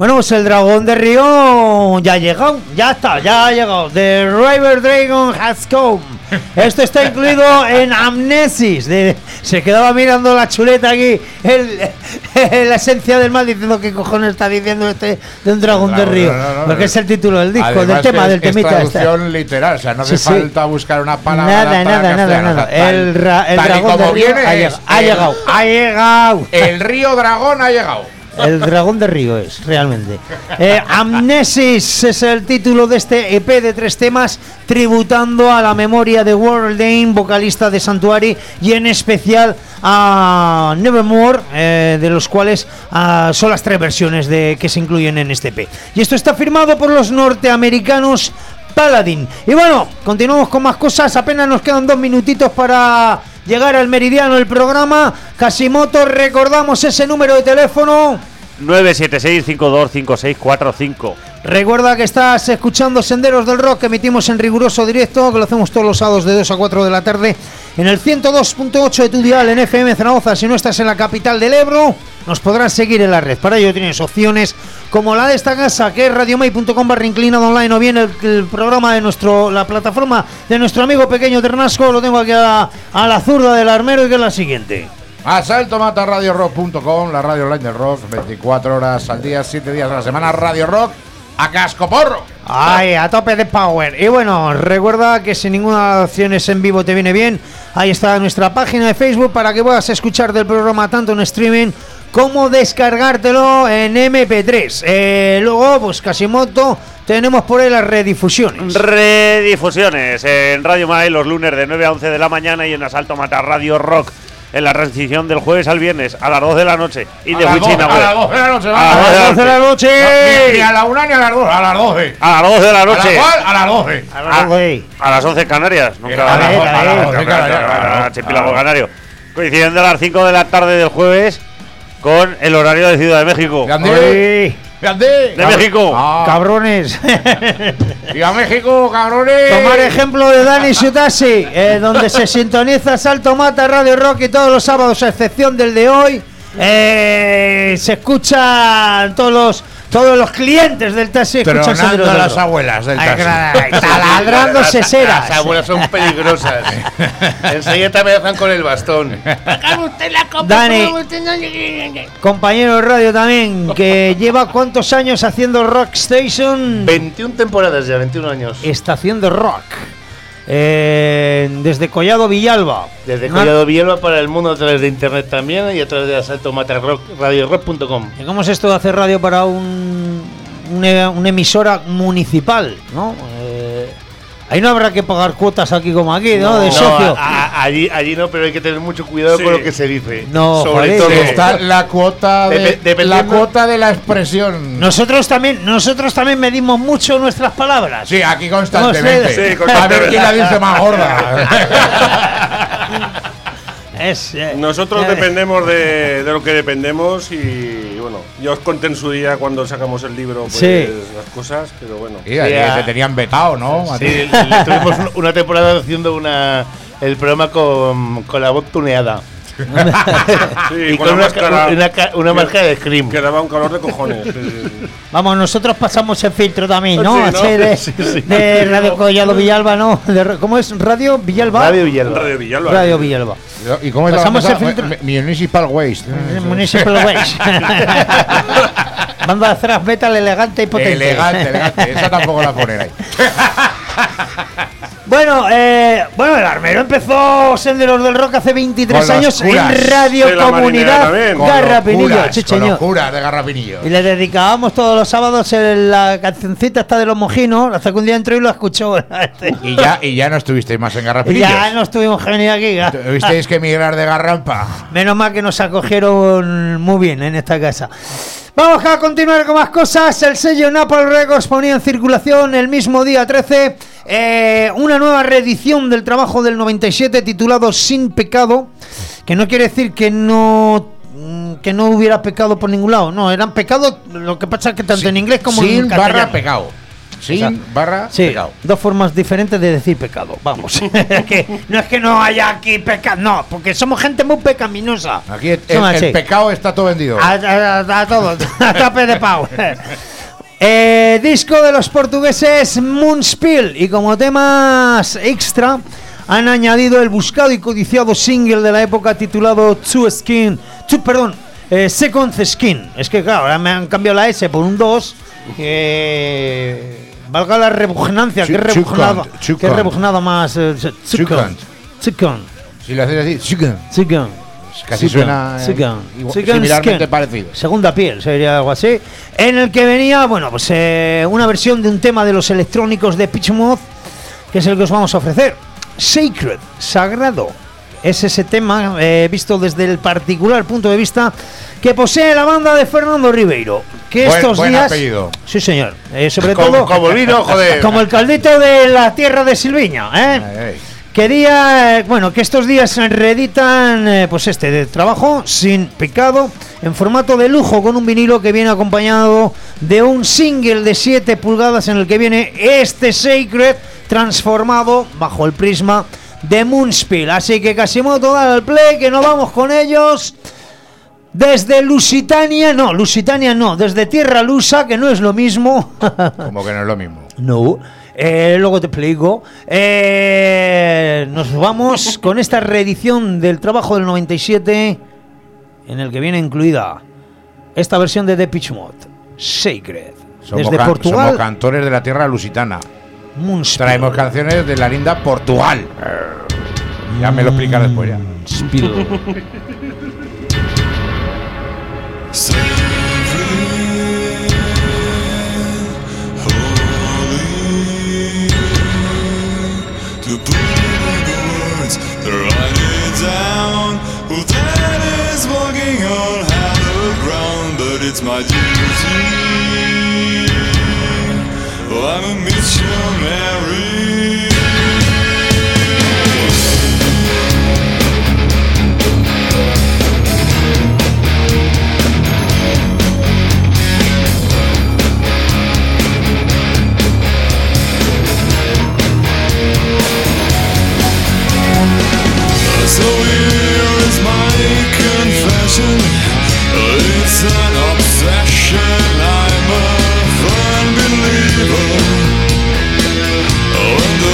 Bueno, pues el dragón de Río ya ha llegado, ya está, ya ha llegado. The River Dragon has come. Esto está incluido en Amnesis. De, se quedaba mirando la chuleta aquí, el, el, la esencia del mal, diciendo qué cojones está diciendo este de un dragón no, de Río. No, no, no, porque no, es el título del disco, además del tema, es, del temita. Es traducción esta. literal, o sea, no hace sí, falta sí. buscar una palabra. Nada, nada, nada, nada. El, ra, el dragón de Río ha, llegado, ha llegado. Ha llegado. El río dragón ha llegado. El dragón de Río es, realmente. Eh, Amnesis es el título de este E P de tres temas, tributando a la memoria de Warren Dane, vocalista de Sanctuary, y en especial a Nevermore, eh, de los cuales uh, son las tres versiones de, que se incluyen en este E P. Y esto está firmado por los norteamericanos Paladin. Y bueno, continuamos con más cosas, apenas nos quedan dos minutitos para llegar al meridiano del programa. Casimoto, recordamos ese número de teléfono: nueve siete seis, cinco dos cinco seis cuatro cinco. Recuerda que estás escuchando Senderos del Rock, que emitimos en riguroso directo, que lo hacemos todos los sábados de dos a cuatro de la tarde en el ciento dos punto ocho de tu dial en F M Zaragoza. Si no estás en la capital del Ebro, nos podrás seguir en la red. Para ello tienes opciones como la de esta casa, que es radiomay punto com barra inclinado online, o bien el, el programa de nuestro, la plataforma de nuestro amigo Pequeño Ternasco. Lo tengo aquí a la, a la zurda del armero, y que es la siguiente: asalto mata radio rock punto com, la radio online del rock, veinticuatro horas al día, siete días a la semana. Radio Rock a casco porro. Ay, a tope de power. Y bueno, recuerda que si ninguna opción es en vivo te viene bien, ahí está nuestra página de Facebook para que puedas escuchar del programa tanto en streaming como descargártelo en eme pe tres. Eh, luego, pues Casimoto, tenemos por ahí las redifusiones. Redifusiones en Radio May los lunes de nueve a once de la mañana, y en Asalto Mata Radio Rock en la transición del jueves al viernes a las dos de la noche. Y de Wichina, a las dos de la noche. A las doce de la noche. Ni a la una ni a las dos, a las doce. A las dos de la noche. A las doce. A las once Canarias. Nunca a las doce Canarias. Archipiélago Canario. Coincidiendo a las cinco de la tarde del jueves con el horario de Ciudad de México. ¡Grande! ¡Grande! ¡De México! Ah. ¡Cabrones! ¡Viva México, cabrones! Tomar ejemplo de Dani Sutasi, eh, donde se sintoniza Salto Mata Radio Rock, y todos los sábados, a excepción del de hoy, eh, se escuchan todos los todos los clientes del taxi escuchan Tronando a las abuelas del taxi. Taladrando seseras. Las abuelas son peligrosas. Enseguida te amenazan con el bastón. Dani, compañero de radio también, que lleva ¿cuántos años haciendo Rock Station? veintiuna temporadas ya, veintiún años. Estación de rock. Eh, desde Collado Villalba. Desde Collado Villalba para el mundo, a través de internet también, y a través de Asalto Mata Rock, radio rock punto com. ¿Y cómo es esto de hacer radio para un, una, una emisora municipal, ¿no? Eh, ahí no habrá que pagar cuotas aquí como aquí, ¿no? no de socio. No, a, a, allí, allí no, pero hay que tener mucho cuidado sí. con lo que se dice. No, sobre joder, todo está la cuota de, Dep- la cuota de la expresión. Nosotros también, nosotros también medimos mucho nuestras palabras. Sí, aquí constantemente. Sí, constantemente. A ver quién la dice más gorda. Es, eh, Nosotros eh, dependemos de, de lo que dependemos, y bueno, yo os conté en su día cuando sacamos el libro, pues sí. las cosas, pero bueno. Sí, sí, te tenían vetado, ¿no? Sí, le tuvimos una temporada haciendo una el programa con, con la voz tuneada. Sí, y con, con una, máscara, una, una máscara de Scream. Que daba un calor de cojones. Sí. Vamos, nosotros pasamos el filtro también, ¿no? Sí, ¿no? Así de, Sí, sí. de Radio Collado Villalba, ¿no? De, ¿Cómo es? ¿Radio Villalba? Radio Villalba. Radio Villalba. Radio Villalba. ¿Y cómo es Pasamos la el filtro. Municipal Waste. Municipal Waste. Banda de thrash metal elegante y potente. Elegante, elegante. Esa tampoco la ponen ahí. Bueno, eh, bueno, el armero empezó Senderos del Rock hace veintitrés Con años curas en Radio de la Comunidad también. Garrapinillo, Con chicheño. los curas de Garrapinillo. Y le dedicábamos todos los sábados en la cancioncita esta de los mojinos, hasta que un día entró y lo escuchó. Y ya, y ya no estuvisteis más en Y Garrapinillo. ya no estuvimos genial aquí. ya. Tuvisteis que emigrar de Garrampa. Menos mal que nos acogieron muy bien en esta casa. Vamos a continuar con más cosas. El sello Napalm Records ponía en circulación el mismo día trece eh, una nueva reedición del trabajo del noventa y siete titulado Sin Pecado, que no quiere decir que no que no hubiera pecado por ningún lado. No, eran pecados. Lo que pasa es que tanto Sí, en inglés como sin en castellano. barra pecado. Sin O sea, barra sí, pecado. dos formas diferentes de decir pecado. Vamos. que no es que no haya aquí pecado, no, porque somos gente muy pecaminosa. Aquí el, Somos el así. pecado está todo vendido. A, a, a todo, a tope de pau. Eh, disco de los portugueses Moonspill, y como temas extra han añadido el buscado y codiciado single de la época titulado Two Skin, two, perdón, eh, Second Skin. Es que claro, ahora me han cambiado la S por un dos. Que valga la repugnancia, que rebugnado, que rebugnado más. Eh, second, second, Si lo haces así, second. second. Casi Second, suena eh, second, igual- second similarmente skin. parecido. Segunda piel, sería algo así. En el que venía, bueno, pues eh, una versión de un tema de los electrónicos de Pitch Moth, que es el que os vamos a ofrecer. Sacred, sagrado. Es ese tema eh, visto desde el particular punto de vista que posee la banda de Fernando Ribeiro. Que Buen- estos buen días. apellido. Sí, señor. Eh, sobre Como- todo. como el vino, joder. Como el caldito de la tierra de Silviña, ¿eh? Ay, ay. Quería, eh, bueno, que estos días se reeditan, eh, pues este, de trabajo sin picado, en formato de lujo, con un vinilo que viene acompañado de un single de siete pulgadas en el que viene este Sacred transformado bajo el prisma de Moonspill. Así que Casimoto, dale al play, que nos vamos con ellos. Desde Lusitania, no, Lusitania no, desde Tierra Lusa, que no es lo mismo. Como que no es lo mismo. No, eh, luego te explico. Eh, nos vamos con esta reedición del trabajo del noventa y siete, en el que viene incluida esta versión de Depeche Mode, Sacred. Somos, Desde can- Portugal, somos cantores de la tierra lusitana. Moonspill. Traemos canciones de la linda Portugal. Ya me lo explican después ya. Moonspill. To put in the words, write it down. Well, that is walking on hallowed ground, but it's my duty. Oh, I'm a missionary. So here is my confession. It's an obsession. I'm a firm believer. When the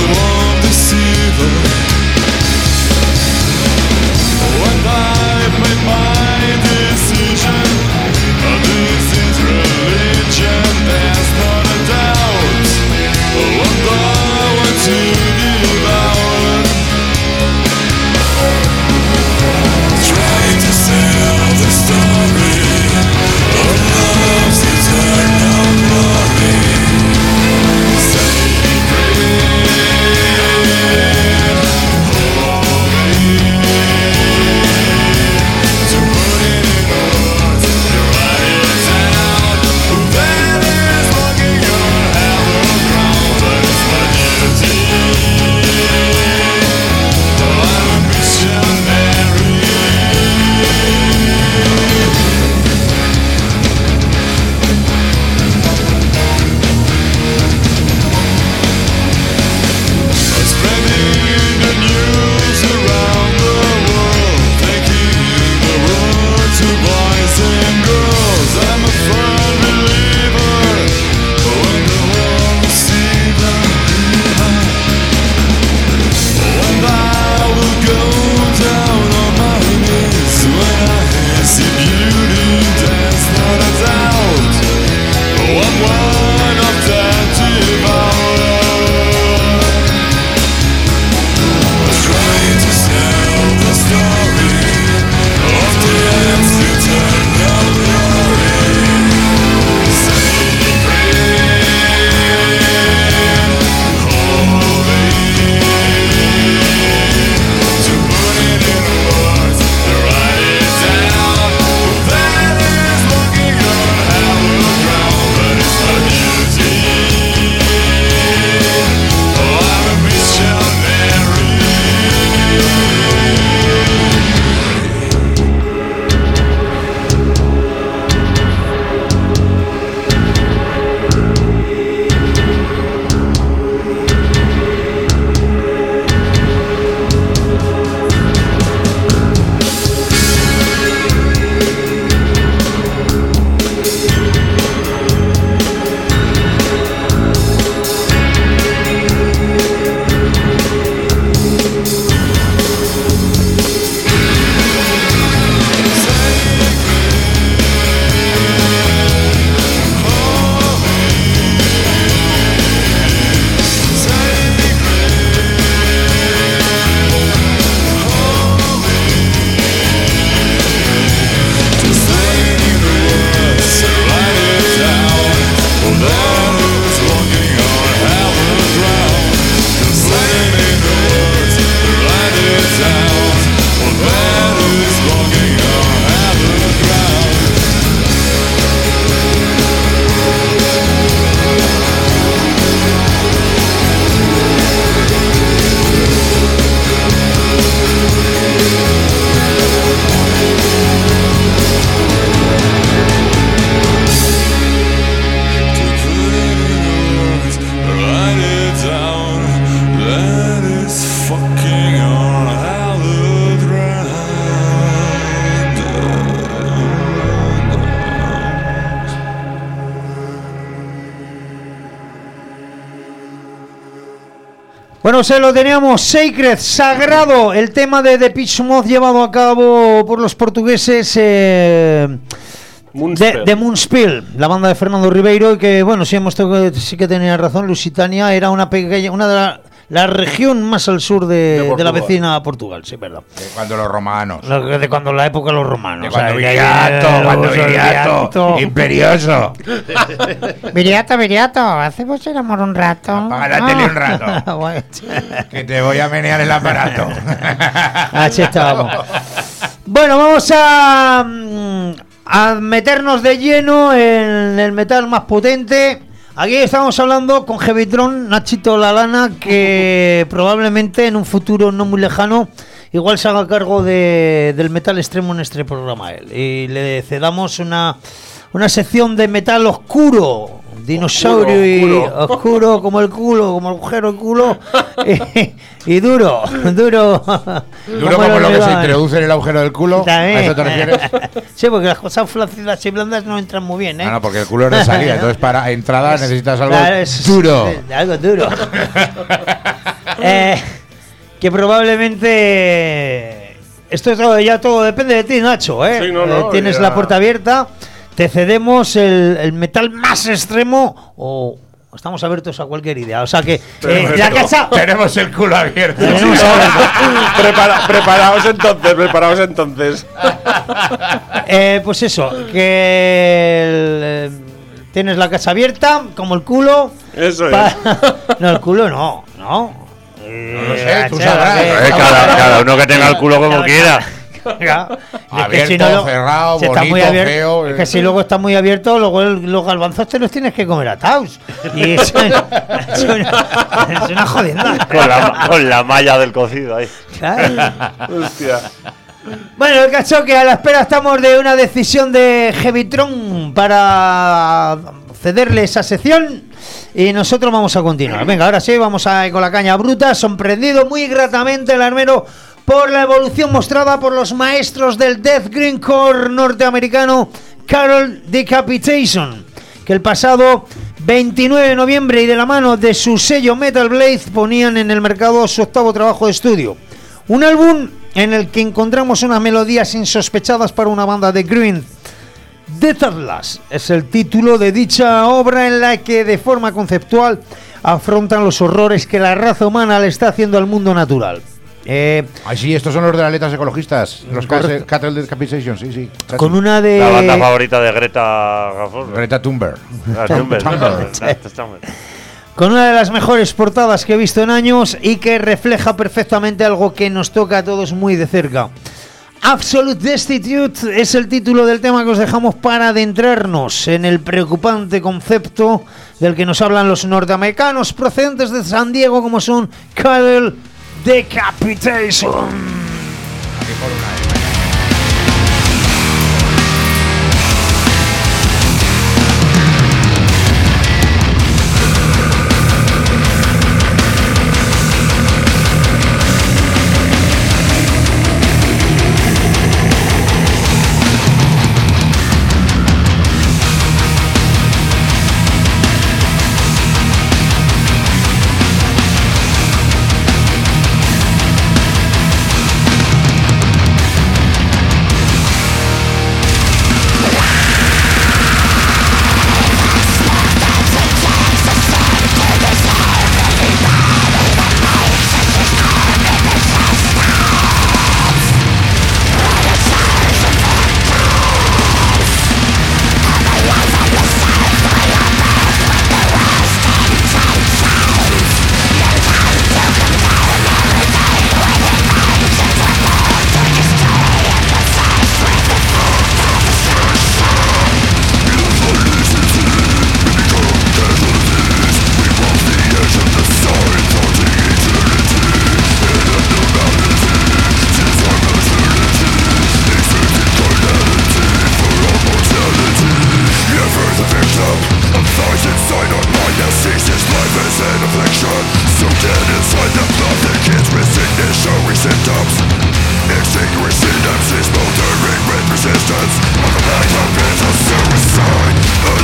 Bueno, se lo teníamos, Sacred, sagrado, el tema de Depeche Mode llevado a cabo por los portugueses eh, de, de Moonspell, la banda de Fernando Ribeiro, y que, bueno, sí, hemos tocado, sí que tenía razón, Lusitania era una pequeña, una de la, la región más al sur de, de, de la vecina Portugal, sí, verdad. De cuando los romanos. Lo, de cuando la época de los romanos. De cuando o sea, Viriato, que, cuando Viriato, Viriato, imperioso. Viriato, Viriato, hacemos el amor un rato. Apaga la tele un rato. Bueno. Que te voy a menear el aparato. Así estábamos. Bueno, vamos a, a meternos de lleno en el metal más potente. Aquí estamos hablando con Heavytron, Nachito Lalana, que probablemente en un futuro no muy lejano igual se haga cargo de, del metal extremo en este programa a él. Y le cedamos una, una sección de metal oscuro, dinosaurio y oscuro. oscuro como el culo, como el agujero del culo, y, y duro, duro. Duro como lo que se introduce en el agujero del culo. ¿También? ¿A eso te refieres? Sí, porque las cosas flácidas y blandas no entran muy bien, ¿eh? No, no, porque el culo es de salida. Entonces, para entrada necesitas algo Claro, es- duro. es- algo duro. eh, que probablemente... Esto es todo, ya todo depende de ti, Nacho, ¿eh? Sí, no, no, Eh, tienes ya. la puerta abierta, te cedemos el, el metal más extremo o... Estamos abiertos a cualquier idea. O sea que eh, la casa... Tenemos el culo abierto. Tenemos Prepara- preparaos entonces, preparaos entonces. Eh, pues eso, que el, eh, tienes la casa abierta, como el culo. Eso es. pa- No, el culo no, no. Eh, lo sé, tú che, sabrás. que- Eh, cada, cada uno que tenga el culo como quiera. Claro. Es Abierto, lo- cerrado, si está muy bonito, abierto- feo, Es eh. que si luego está muy abierto, luego el- los galbanzos te los tienes que comer atados. Y eso es, es una, es una jodienda. Con la, con la malla del cocido ahí. Claro. Hostia. Bueno, el caso que a la espera estamos de una decisión de Heavytron para cederle esa sección y nosotros vamos a continuar. Venga, ahora sí, vamos a ir con la caña bruta. Sorprendido muy gratamente el armero por la evolución mostrada por los maestros del Death Grindcore norteamericano Carol Decapitation, que el pasado veintinueve de noviembre y de la mano de su sello Metal Blade ponían en el mercado su octavo trabajo de estudio. Un álbum en el que encontramos unas melodías insospechadas para una banda de grind. Death Atlas es el título de dicha obra en la que de forma conceptual afrontan los horrores que la raza humana le está haciendo al mundo natural. Eh, Ay, sí, estos son los de las letras ecologistas. Los Correcto. Cattle Decapitation, sí, sí. con una de... La banda favorita de Greta Garbo. Greta Thunberg. Ah, Thunberg. Thunberg. Thunberg. Con una de las mejores portadas que he visto en años y que refleja perfectamente algo que nos toca a todos muy de cerca. Absolute Destitute es el título del tema que os dejamos para adentrarnos en el preocupante concepto del que nos hablan los norteamericanos procedentes de San Diego, como son Cattle Decapitation.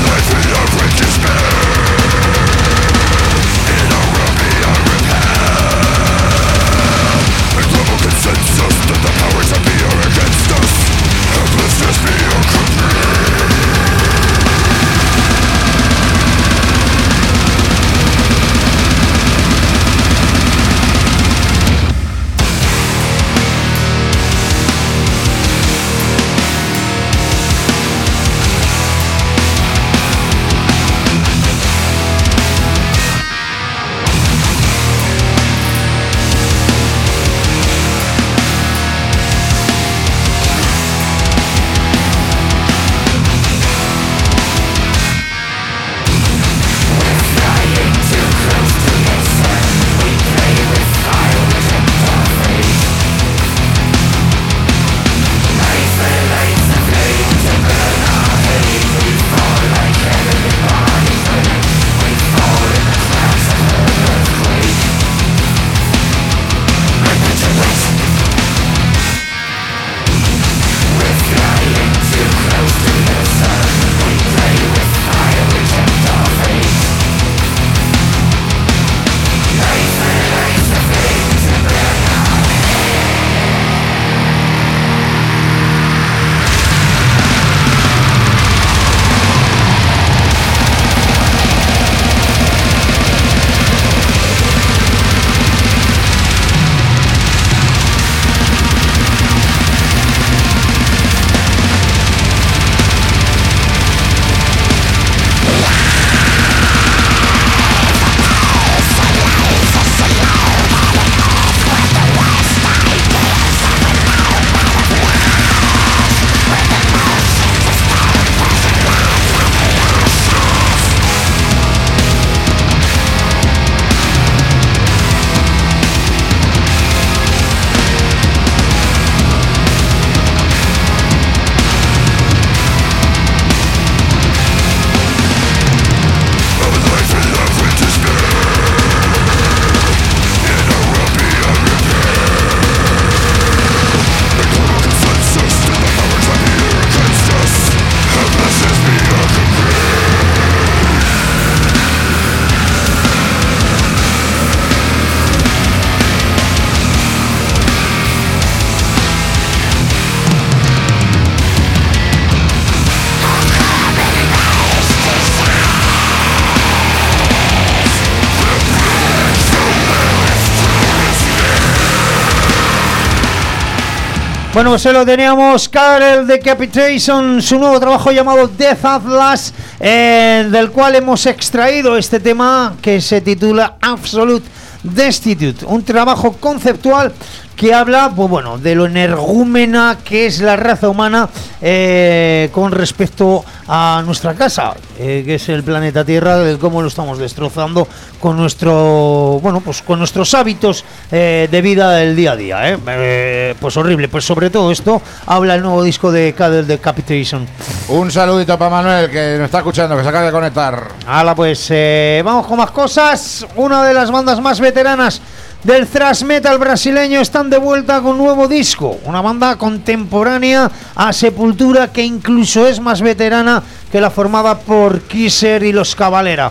Despair. In a world beyond repair. Bueno, pues se lo teníamos, Karel Decapitation, su nuevo trabajo llamado Death Atlas, eh, del cual hemos extraído este tema que se titula Absolute Destitute, un trabajo conceptual que habla, pues bueno, de lo energúmena que es la raza humana eh, con respecto a nuestra casa, eh, que es el planeta Tierra, de cómo lo estamos destrozando con nuestro, bueno, pues con nuestros hábitos eh, de vida del día a día, eh. Eh, pues horrible. Pues sobre todo esto habla el nuevo disco de Karel Decapitation. Un saludito para Manuel, que nos está escuchando, que se acaba de conectar. Hala, pues eh, vamos con más cosas. Una de las bandas más veteranas del thrash metal brasileño están de vuelta con nuevo disco, una banda contemporánea a Sepultura que incluso es más veterana que la formada por Kisser y los Cavalera.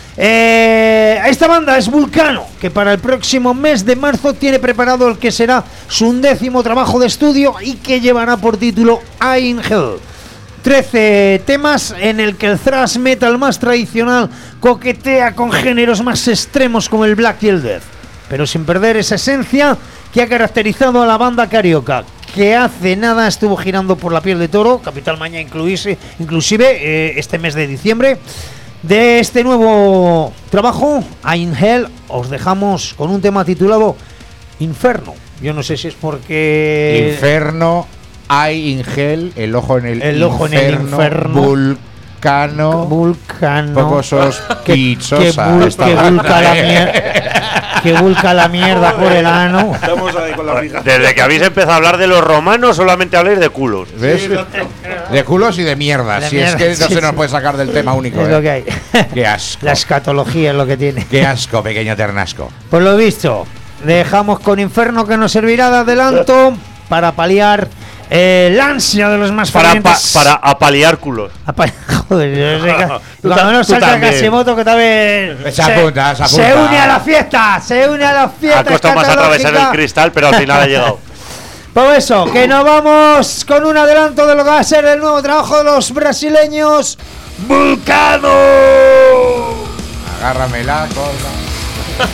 Eh, esta banda es Vulcano, que para el próximo mes de marzo tiene preparado el que será su undécimo trabajo de estudio y que llevará por título I in Hell. trece temas en el que el thrash metal más tradicional coquetea con géneros más extremos como el black y el death, pero sin perder esa esencia que ha caracterizado a la banda carioca, que hace nada estuvo girando por la piel de toro, Capital Maña incluirse, inclusive eh, este mes de diciembre. De este nuevo trabajo, I in Hell, os dejamos con un tema titulado Inferno. Yo no sé si es porque... Inferno, I in Hell, el ojo en el, el ojo inferno, en el infierno, Vulcano, Vulcano, poco sospechosa, que, que, bul, esta que banda, vulca la eh. mierda, que vulca la mierda por el ano. Estamos ahí con la pija. Desde que habéis empezado a hablar de los romanos, solamente habléis de culos. ¿Ves? De culos y de mierda. De Si mierda, es que no sí, se nos sí. puede sacar del tema único. Es eh. lo que hay. Qué asco. La escatología es lo que tiene. Qué asco, pequeño ternasco. Por lo visto, dejamos con Inferno, que nos servirá de adelanto para paliar eh, la ansia de los más Para, pa- fervientes. para apalear culos. Apa- Joder, yo sé que- Tú cuando ta- nos tú salta también. Casimoto, que también Se apunta, se apunta. se une a la fiesta, se une a la fiesta. Ha costado más atravesar escatológica. el cristal, pero al final ha llegado. Por eso, que nos vamos con un adelanto de lo que va a ser el nuevo trabajo de los brasileños, Vulcano. Agárrame la cola.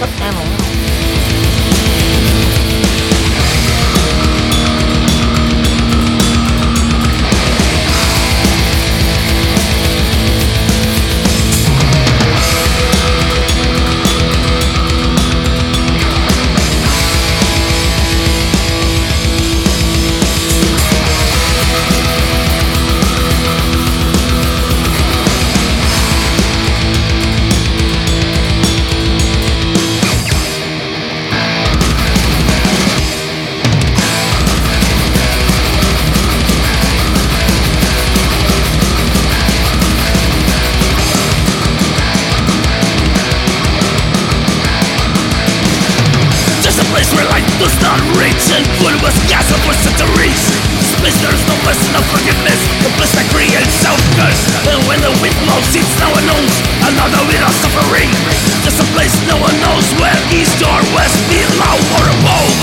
Just a place where light does not reach, and full with gas for centuries. Space there's no mercy, no forgiveness. The place that creates self-curse. And when the wind blows, it's no one knows. Another without suffering. Just a place no one knows where east or west, below or above.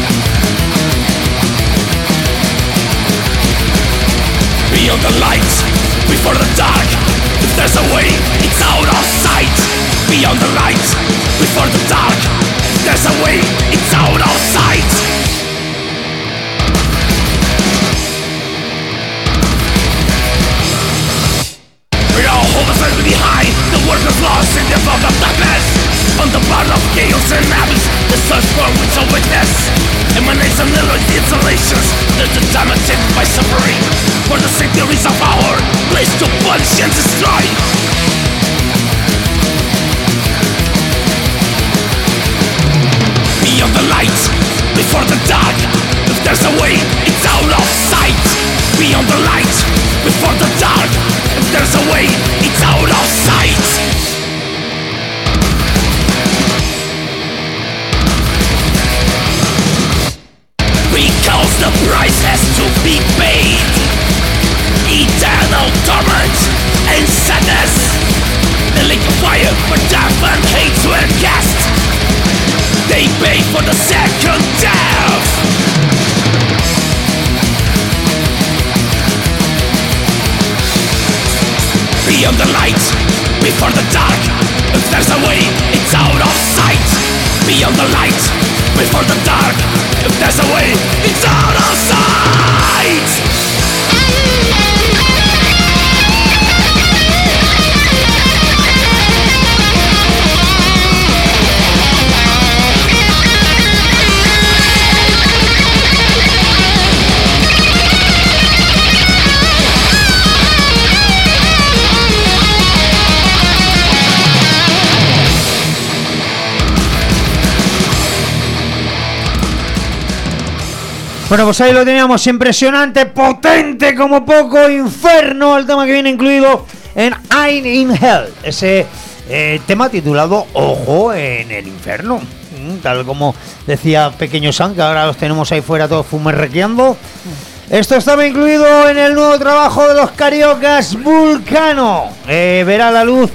Beyond the light, before the dark. If there's a way, it's out of sight. Beyond the light, before the dark. If there's a way, it's out of sight. We all hold us behind. The world is lost in the fog of darkness. On the part of chaos and abyss, the search for which a witness emanates and alloys the insulations. There's the damage by suffering. For the sake theories of our place to punish and destroy. Beyond the light, before the dark. If there's a way, it's out of sight. Beyond the light, before the dark. If there's a way, it's out of sight. Because the price has to be paid. Eternal torment and sadness. The lake of fire where death and hate were cast. They pay for the second death. Beyond the light, before the dark. If there's a way, it's out of sight. beyond the light, before the dark. If there's a way, it's out of sight. Bueno, pues ahí lo teníamos, impresionante, potente como poco, Inferno, el tema que viene incluido en I'm in Hell, ese eh, tema titulado Ojo en el Infierno, mm, tal como decía Pequeño San, que ahora los tenemos ahí fuera todos fumerrequeando. Esto estaba incluido en el nuevo trabajo de los Cariocas, Vulcano, eh, verá la luz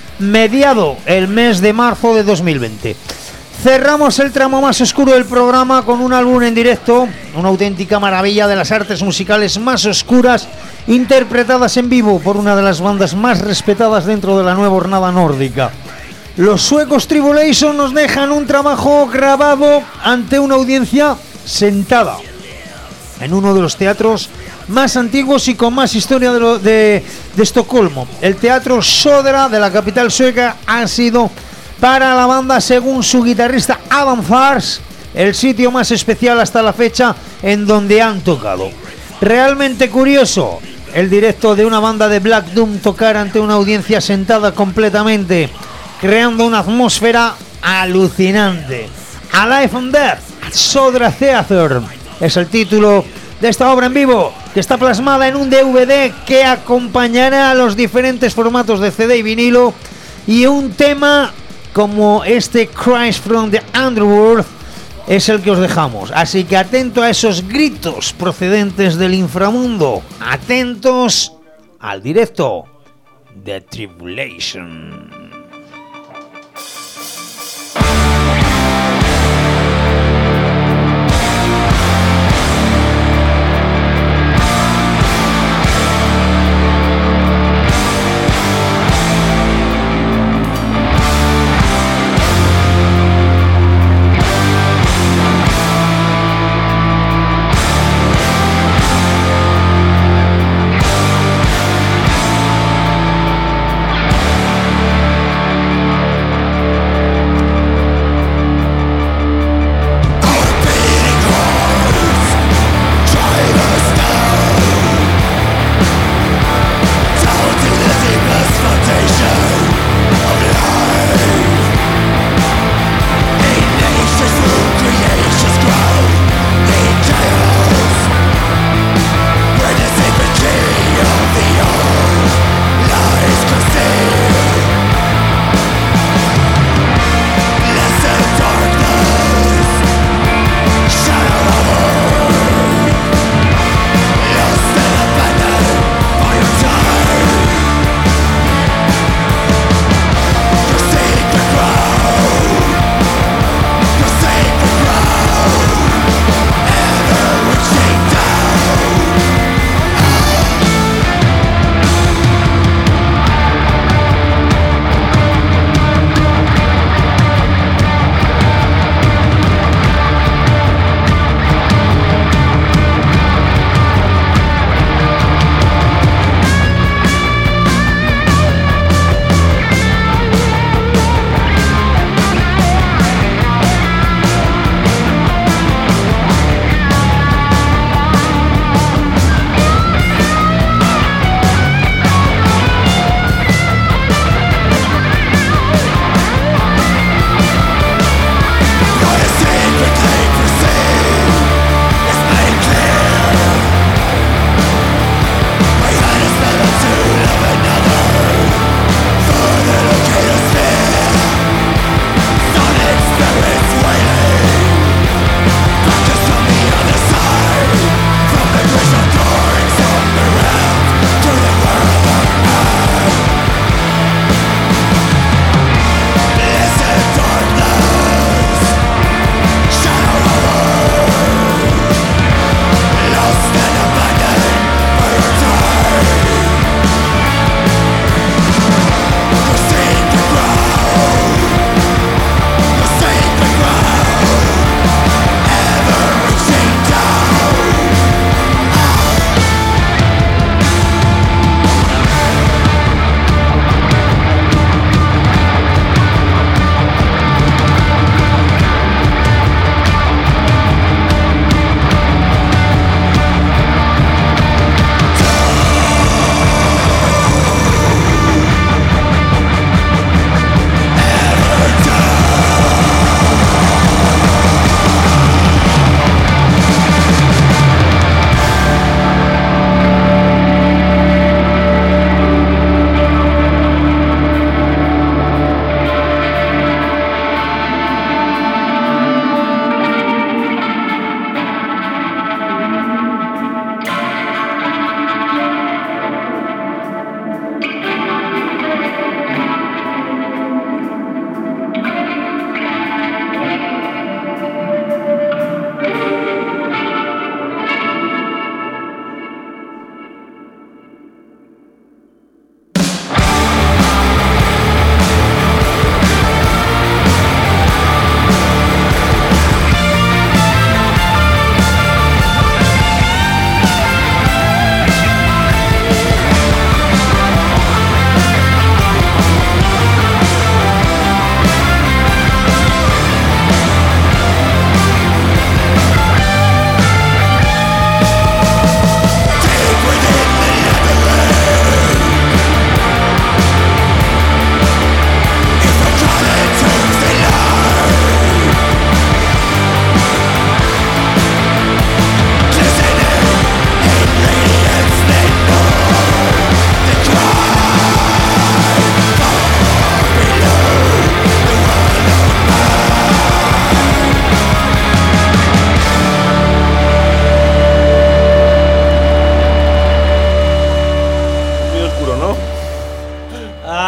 mediado el mes de marzo de dos mil veinte. Cerramos el tramo más oscuro del programa con un álbum en directo, una auténtica maravilla de las artes musicales más oscuras, interpretadas en vivo por una de las bandas más respetadas dentro de la nueva hornada nórdica. Los suecos Tribulation nos dejan un trabajo grabado ante una audiencia sentada en uno de los teatros más antiguos y con más historia de, lo, de, de Estocolmo. El teatro Södra de la capital sueca ha sido para la banda, según su guitarrista Adam Fars, el sitio más especial hasta la fecha en donde han tocado. Realmente curioso el directo de una banda de Black Doom tocar ante una audiencia sentada completamente, creando una atmósfera alucinante. Alive and Death, Södra Theater, es el título de esta obra en vivo, que está plasmada en un D V D que acompañará a los diferentes formatos de C D y vinilo, y un tema como este Cries from the Underworld es el que os dejamos. Así que atento a esos gritos procedentes del inframundo. Atentos al directo de Tribulation.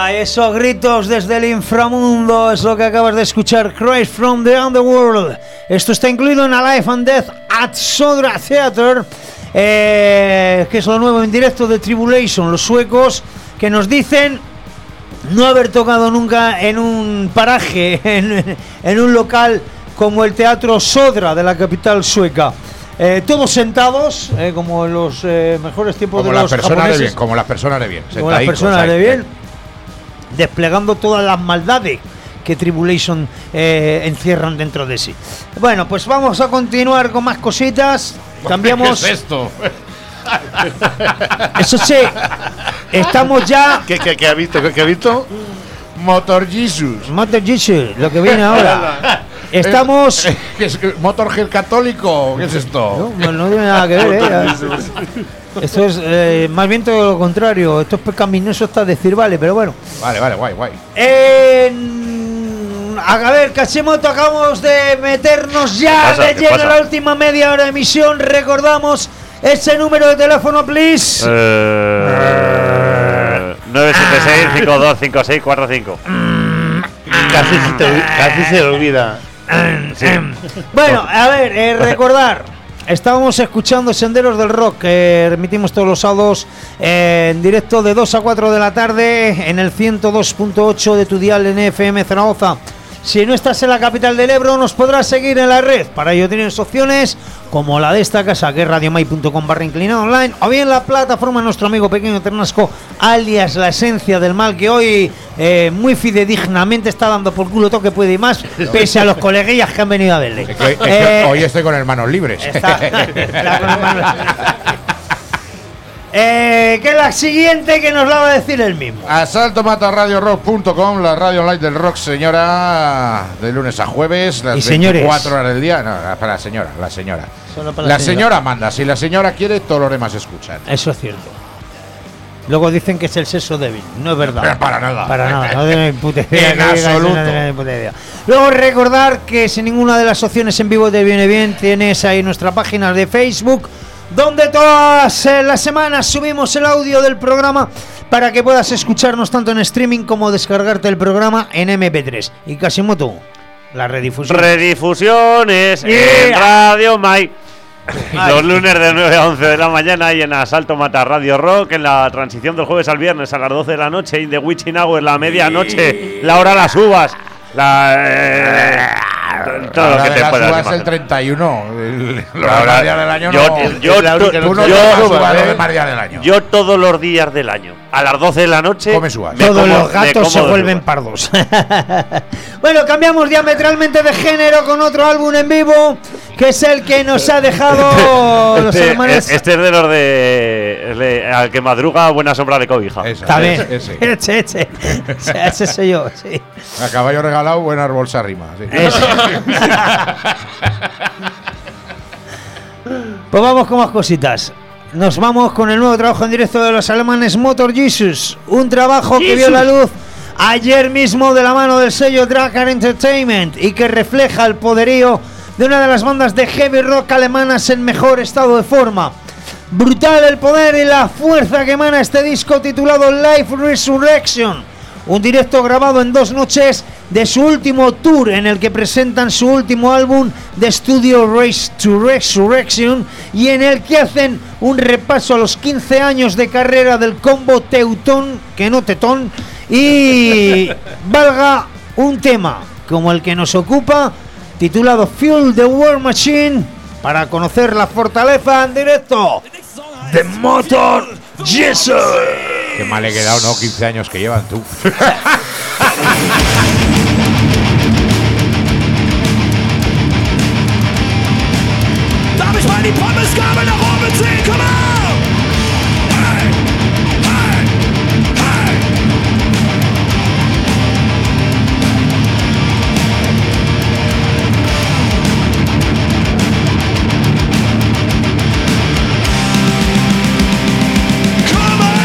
Ah, esos gritos desde el inframundo es lo que acabas de escuchar. Cries from the Underworld. Esto está incluido en Alive and Death at Sodra Theater, eh, que es lo nuevo en directo de Tribulation, los suecos, que nos dicen no haber tocado nunca en un paraje, en, en un local como el Teatro Sodra de la capital sueca. Eh, todos sentados, eh, como en los eh, mejores tiempos como de los las personas japoneses, de bien, como las personas de bien, como las personas ahí, de bien, desplegando todas las maldades que Tribulation eh, encierran dentro de sí. Bueno, pues vamos a continuar con más cositas. Cambiamos. ¿Qué es esto? Eso sí, estamos ya. ¿Qué, qué, qué ha visto? ¿Qué, qué ha visto? Motor Jesus. Motor Jesus, lo que viene ahora. Estamos. Eh, ¿Qué es Motorhead católico? ¿Qué es esto? No, no tiene nada que ver, ¿eh? Esto es eh, más bien todo lo contrario. Esto es pecaminoso hasta decir vale, pero bueno. Vale, vale, guay, guay. Eh, a ver, Cachimoto, acabamos de meternos ya pasa? de ¿Qué lleno en pasa? la última media hora de emisión. Recordamos ese número de teléfono, please. Eh, nueve siete seis, cinco dos cinco seis cuatro cinco. Casi se, te, casi se olvida. Bueno, a ver, eh, recordar. Estábamos escuchando Senderos del Rock, que emitimos todos los sábados eh, en directo de dos a cuatro de la tarde en el ciento dos punto ocho de tu dial en F M Zaragoza. Si no estás en la capital del Ebro, nos podrás seguir en la red. Para ello tienes opciones como la de esta casa, que es radiomai punto com barra inclinado online, o bien la plataforma de nuestro amigo Pequeño Ternasco, alias La Esencia del Mal, que hoy eh, muy fidedignamente está dando por culo todo que puede y más, pese a los coleguillas que han venido a verle. Es que, es que Eh, hoy estoy con hermanos libres. Está, está con las manos. Eh, que la siguiente que nos la va a decir el mismo. Asalto mata radio rock punto com, la radio online del rock, señora, de lunes a jueves, las Y señores. veinticuatro horas del día. No, para la señora, la señora. Solo para La, la señora. señora. manda, si la señora quiere, todos los demás escuchan. Eso es cierto. Luego dicen que es el sexo débil. No es verdad. Pero para nada. Para nada. No tiene ni puta idea. En No digas eso, absoluto. no tiene ni puta idea. Luego recordar que si ninguna de las opciones en vivo te viene bien, tienes ahí nuestra página de Facebook, donde todas eh, las semanas subimos el audio del programa para que puedas escucharnos tanto en streaming como descargarte el programa en eme pe tres. Y Casimoto, la redifusión. Redifusiones en Yeah. Radio Mai. Los lunes de nueve a once de la mañana y en Asalto Mata Radio Rock, en la transición del jueves al viernes a las doce de la noche, in the witching hour, la medianoche, la hora de las uvas, la, eh, todo lo que te puedas es imaginar. el treinta y uno. El, los La hora- demás días del año yo- no. yo- la única- tú- tú no yo- tomas yo- uvas ¿eh? los demás días del año. Yo todos los días del año, a las doce de la noche, Comes uvas. me Todos como- los me gatos como se dos vuelven uvas. pardos. Bueno, cambiamos diametralmente de género con otro álbum en vivo, que es el que nos ha dejado los Este, hermanos. este es de los de, de- al que madruga buena sombra de cobija. Esa, También. ese, ese. Ese, ese, ese, ese soy yo, sí. A caballo regalado, buena bolsa rima. Sí. Ese. Pues vamos con más cositas. Nos vamos con el nuevo trabajo en directo de los alemanes Motor Jesus, un trabajo que vio la luz ayer mismo de la mano del sello Drakkar Entertainment y que refleja el poderío de una de las bandas de heavy rock alemanas en mejor estado de forma. Brutal el poder y la fuerza que emana este disco titulado Life Resurrection, un directo grabado en dos noches de su último tour, en el que presentan su último álbum de estudio Race to Resurrection, y en el que hacen un repaso a los quince años de carrera del combo Teutón, que no Tetón, y valga un tema como el que nos ocupa, titulado Fuel the War Machine, para conocer la fortaleza en directo de Motor Jesus. Qué mal he quedado, ¿no? quince años que llevan tú. Darf ich mal die Pommesgabel nach oben ziehen? Komm on! Hey, hey, hey. Come on!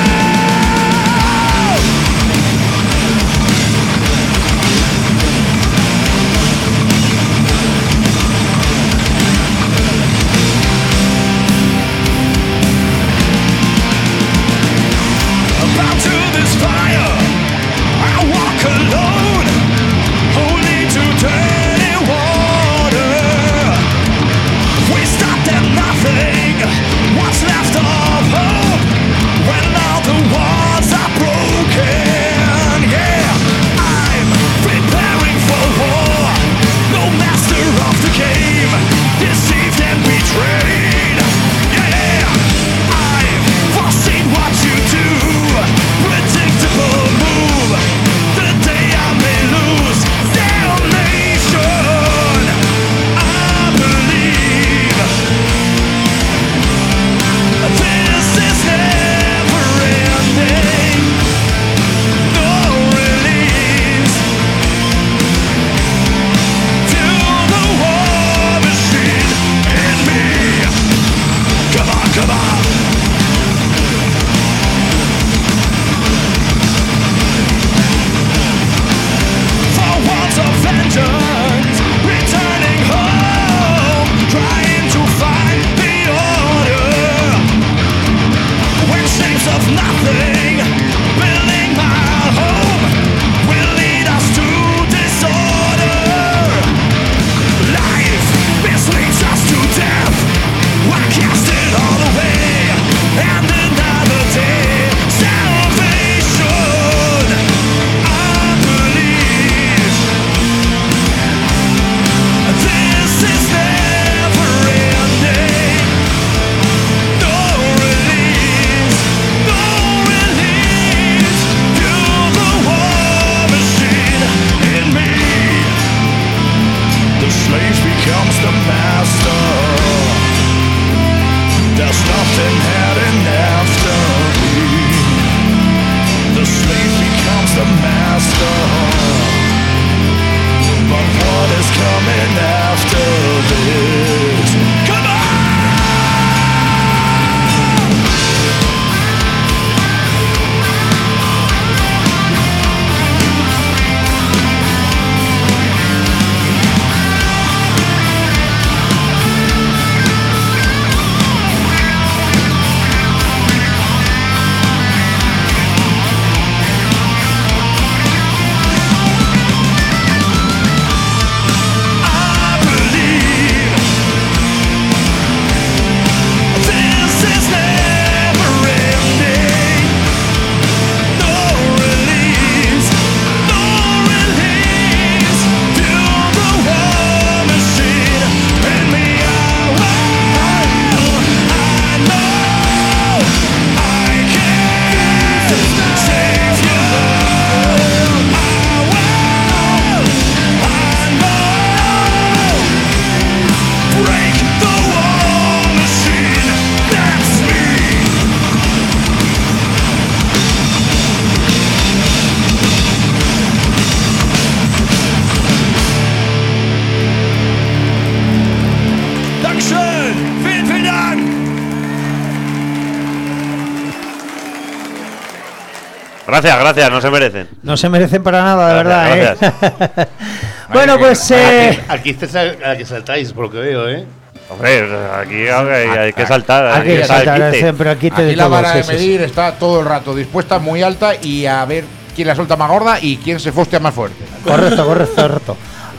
Gracias, gracias, no se merecen. No se merecen para nada, de Gracias, verdad, ¿eh? Bueno, pues... Eh, Aquí estáis a la que saltáis, por lo que veo, ¿eh? Hombre, aquí hay, hay que saltar. Aquí hay que que saltar, quite. siempre aquí te Aquí de la todo, vara sí, de sí, medir está todo el rato dispuesta, muy alta, y a ver quién la suelta más gorda y quién se fostea más fuerte. sí. Correcto, correcto, correcto.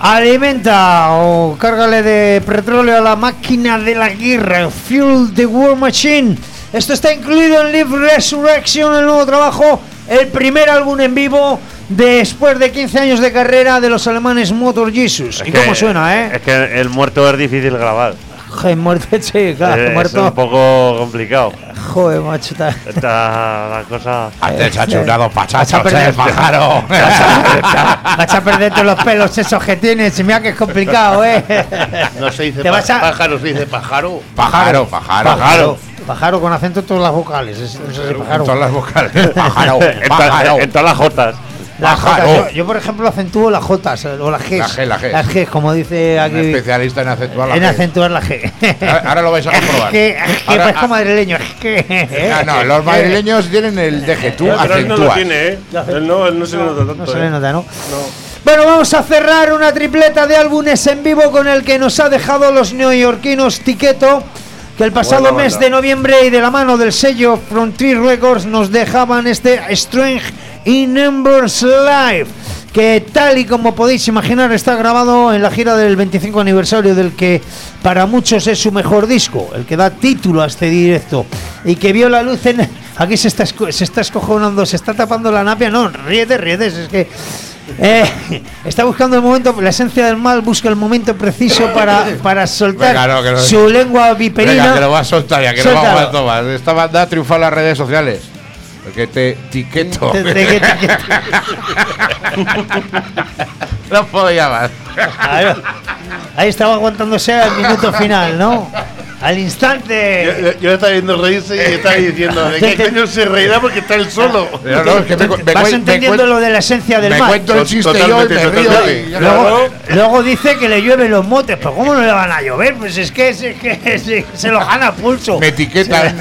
Alimenta o cárgale de petróleo a la máquina de la guerra. Fuel the War Machine. Esto está incluido en Live Resurrection, el nuevo trabajo, el primer álbum en vivo después de quince años de carrera de los alemanes Motor Jesus. Es ¿Y que- cómo suena, eh? Es que el muerto es difícil grabar. Joder, muerto, sí, claro, es, es muerto. un poco complicado. Joder, macho. Está... Está la cosa. Antes ha Eh, chunado vas a pachachos, perder- el pájaro. Vas a perder todos los pelos esos que tienes. Mira que es complicado, eh. No se dice Te vas a- pájaro, se dice pájaro. Pájaro, pájaro. Pájaro. Pájaro con acento en todas las vocales. Es, no sé si pájaro. En todas las vocales. Pájaro, en, to- pájaro. en todas las jotas. Las pájaro. Jotas. Yo, yo, por ejemplo, acentúo las Jotas o las Gs. La G, la G. Las Gs, como dice Un aquí. especialista en acentuar la En G. acentuar la G. Ahora, ahora lo vais a comprobar. Que, que Ahora- parezco madrileño. Es que. Ah, no, los madrileños tienen el deje, tú Pero él no lo acentúas. tiene, ¿eh? Él no, él no se le nota tanto. No se ¿eh? le nota, ¿no? No. Bueno, vamos a cerrar una tripleta de álbumes en vivo con el que nos ha dejado los neoyorquinos Tiqueto, que el pasado Buena mes banda. de noviembre y de la mano del sello Frontier Records nos dejaban este Strange in Numbers Live, que tal y como podéis imaginar está grabado en la gira del veinticinco aniversario del que para muchos es su mejor disco, el que da título a este directo y que vio la luz en... Aquí se está, esco- se está escojonando, se está tapando la napia, no, ríete, ríete, es que... Eh, está buscando el momento, la esencia del mal busca el momento preciso para, para soltar Venga, no, que no- su lengua viperina. Venga, que lo vas a soltar ya, que no Suéltalo. vamos a tomar. Esta banda ha triunfado en las redes sociales. Porque te etiqueto. Te- te- te- te- No puedo llamar. Claro. Ahí estaba aguantándose al minuto final, ¿no? Al instante. Yo, yo- yo estaba viendo reírse y estaba diciendo, ¿de qué coño se reirá porque está él solo? No, no, es que me, cu- me Vas cuen- entendiendo me cuen- lo de la esencia del me mal. cuento el chiste yo y Totalmente, me río. totalmente. y ya Luego, luego dice que le llueven los motes, pero ¿cómo no le van a llover? Pues es que, es que se, se lo gana a pulso. me etiquetan.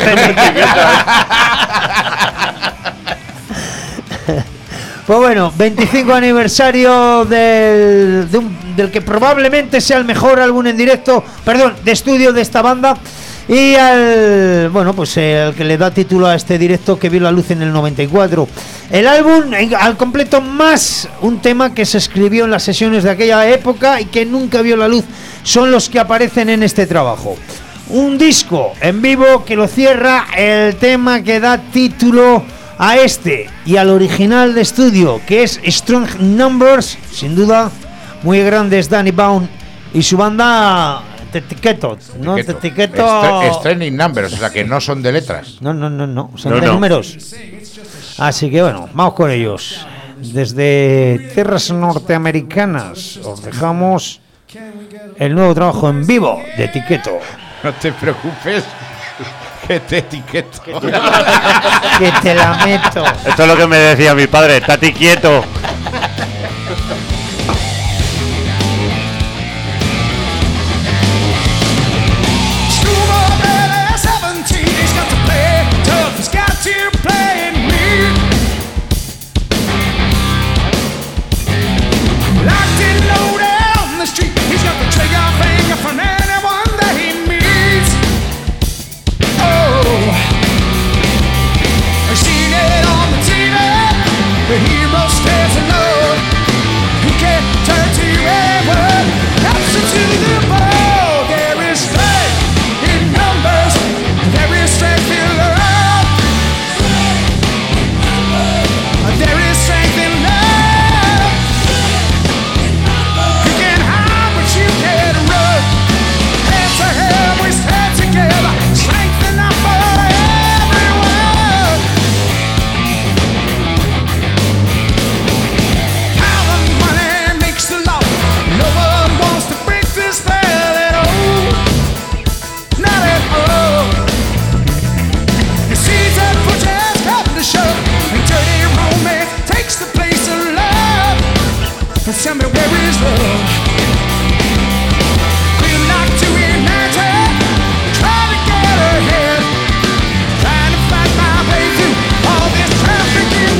Pues bueno, veinticinco aniversario del, de un- del que probablemente sea el mejor álbum en directo, perdón, de estudio de esta banda. Y al, bueno, pues eh, al que le da título a este directo que vio la luz en el noventa y cuatro. El álbum en- al completo más un tema que se escribió en las sesiones de aquella época y que nunca vio la luz son los que aparecen en este trabajo. Un disco en vivo que lo cierra el tema que da título a este y al original de estudio, que es Strong Numbers, sin duda, muy grandes Danny Baum y su banda Te Etiqueto, ¿no? Te Etiqueto. Stre- Straining numbers, o sea que no son de letras. No, no, no, no, son No, de no. números. Así que bueno, vamos con ellos. Desde tierras norteamericanas os dejamos el nuevo trabajo en vivo de Etiqueto. No te preocupes, que te etiqueto. Que te la meto. Esto es lo que me decía mi padre, estate quieto. The hero stands alone. He can't turn to ever. Answer to the ball. There is strength in numbers. There is strength in love. There is strength in love. You can hide, but you can't run. Hands to hand, we stand together. Strength in number, everyone. Power and money makes the law. No one wants to break this spell at all. Not at all. The seeds of protest come to show. And dirty romance takes the place of love. And tell me, where is love? We like to imagine, try to get ahead, trying to find my way through all this traffic in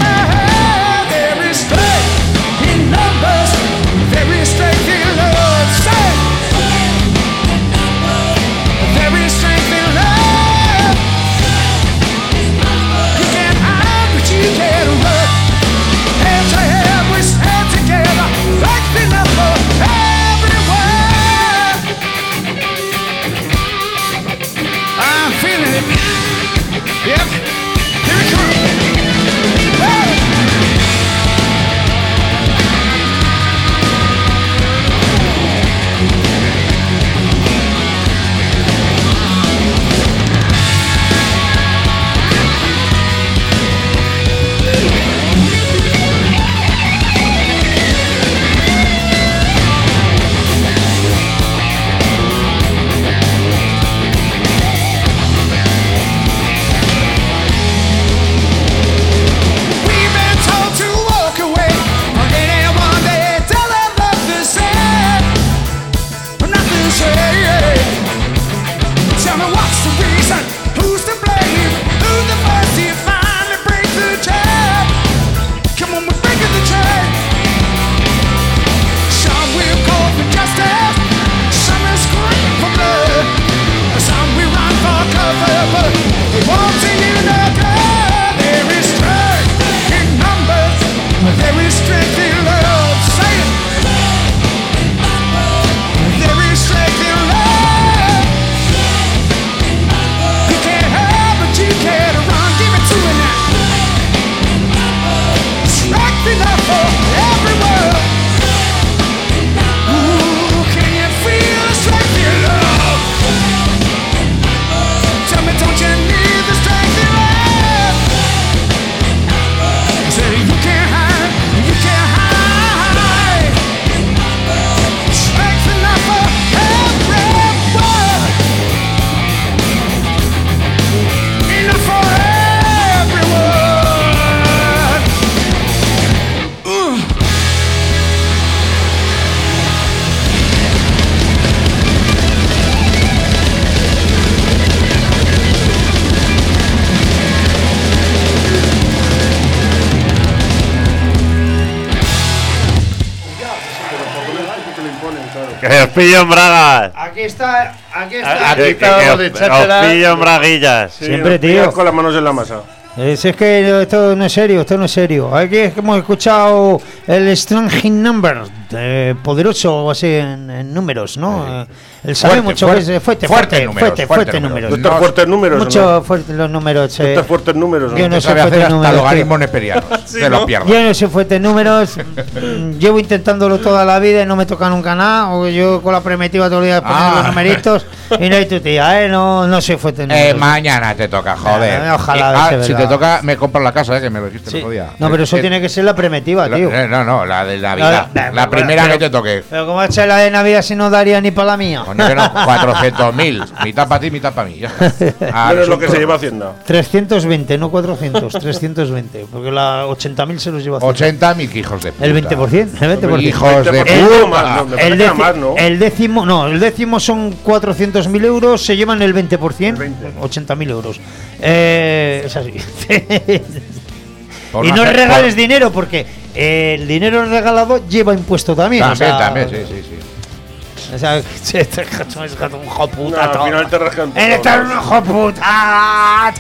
Que os pillo en bragas. Aquí está, aquí está. Aquí Que- que- estábamos que de os- cháchara. Os pillo en braguillas. Sí, Siempre, nos pillas tío. con las manos en la masa. Es, es que esto no es serio, esto no es serio. Aquí es que hemos escuchado el Strange Number, eh, poderoso o así en, en números, ¿no? Eh, él sabe Fuerte, mucho fuerte, que es fuerte, fuerte fuerte, números, fuerte, fuerte fuerte números. números. ¿Estos No, fuertes números Mucho o no? fuerte los números. eh. ¿Estos fuertes números o Yo no? no sé Sabe hacer fuerte hasta números. logaritmos tío. neperianos. Sí, Se ¿no? los pierdo. Yo no sé fuerte números. mm, Llevo intentándolo toda la vida y no me toca nunca nada. O yo con la primitiva todos los días poniendo Ah. los numeritos y no hay tu tía, ¿eh? No, no sé fuerte Eh, números. mañana te toca, joder. Eh, ojalá Y- ah, sea si verdad. te toca, me compras la casa, eh, que me lo dijiste Sí. el otro día. No, pero eso Eh, tiene que ser la primitiva, la- tío. eh, No, no, la de Navidad. No, La, no, no, primera pero- que te toque. Pero como ha hecho la de Navidad, si no daría ni para la mía. Coño, que no, cuatrocientos mil. Mitad para ti, mitad para mí. Ya está. Ah, Pero es lo que resulta- se lleva Hacienda. trescientos veinte, no cuatrocientos, trescientos veinte. Porque la ochenta mil se los lleva Hacienda. ochenta mil hijos de puta. El veinte por ciento, el veinte por ciento. Hijos de veinte por ciento puta. más, no, me parece El, que era deci- más, ¿no? el décimo, no, el décimo son cuatrocientos mil euros, se llevan el veinte por ciento, El veinte. ochenta mil euros. Eh, es así. Por y una no fe- regales por- dinero porque eh, el dinero regalado lleva impuesto también. o También, sea, también, sí, sí, sí. O sea, este gato es gato, un hijo de puta. No, al todo. final te rascan todo, Eres tan ¿no? un hijo de puta.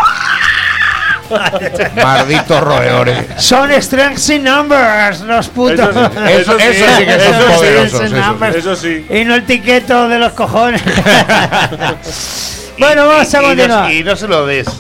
Malditos roedores. Son Strange Numbers, los putos. Eso sí, Eso, eso sí que son Eso sí, poderosos. ese eso number. sí. Eso sí. Y no el tiqueto de los cojones. Bueno, vamos a Y- y no- continuar. Y no se lo des.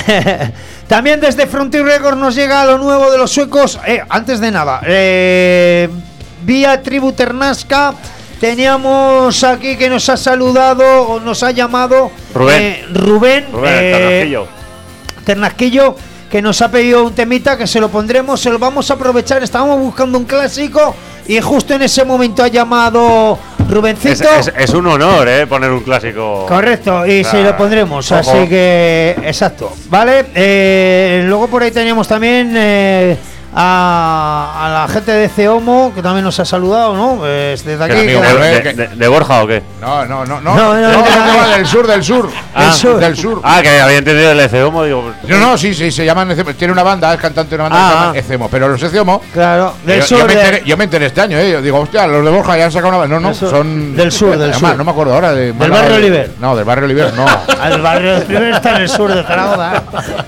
También desde Frontier Records nos llega lo nuevo de los suecos. Eh, antes de nada, eh, vía Tribu Ternasca teníamos aquí que nos ha saludado o nos ha llamado Rubén. eh, Rubén, Rubén, eh, Ternasquillo. Ternasquillo, que nos ha pedido un temita que se lo pondremos, se lo vamos a aprovechar. Estábamos buscando un clásico y justo en ese momento ha llamado Rubencito. Es, es- es un honor, ¿eh? Poner un clásico. Correcto, y se lo pondremos, ojo. así que exacto, ¿vale? Eh, luego por ahí teníamos también eh, a, a la gente de Ceomo, que también nos ha saludado, ¿no? Eh, desde aquí. amigo, que- Rubén, ¿De, de- de Borja o qué? No, no, no, no. No, no, No, no, que no. va del sur, del sur. Ah. Del sur. Del sur. Ah, que había entendido el Eceomo, digo. No, no, sí, sí, se llaman Ecemo. Tiene una banda, es cantante de una banda Ah, que se ah. llama Ecemo. Pero los Ecemo. Claro, del Yo, sur. yo me de- enteré, yo me enteré este año, ¿eh? Yo digo, hostia, los de Borja ya han sacado una banda. No, no, Del sur- son. del sur, del Además, sur. No me acuerdo ahora. De, Del barrio Oliver. No, del barrio Oliver, no. Al barrio del primero está en el sur de Zaragoza.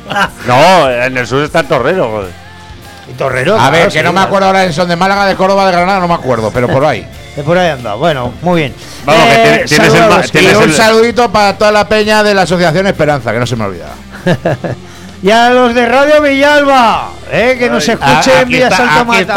No, en el sur está el Torrero, joder. Y Torrero. A ver, claro, que sí, no me claro. acuerdo ahora si son de Málaga, de Córdoba, de Granada, no me acuerdo, pero por ahí. De por ahí anda. Bueno, muy bien. Vamos, que tiene- tienes el saludos. ma- Y tienes un el- saludito para toda la peña de la Asociación Esperanza, que no se me olvida. Y a los de Radio Villalba, eh, que nos Ay, escuchen Aquí, vía está- Santa aquí Mata.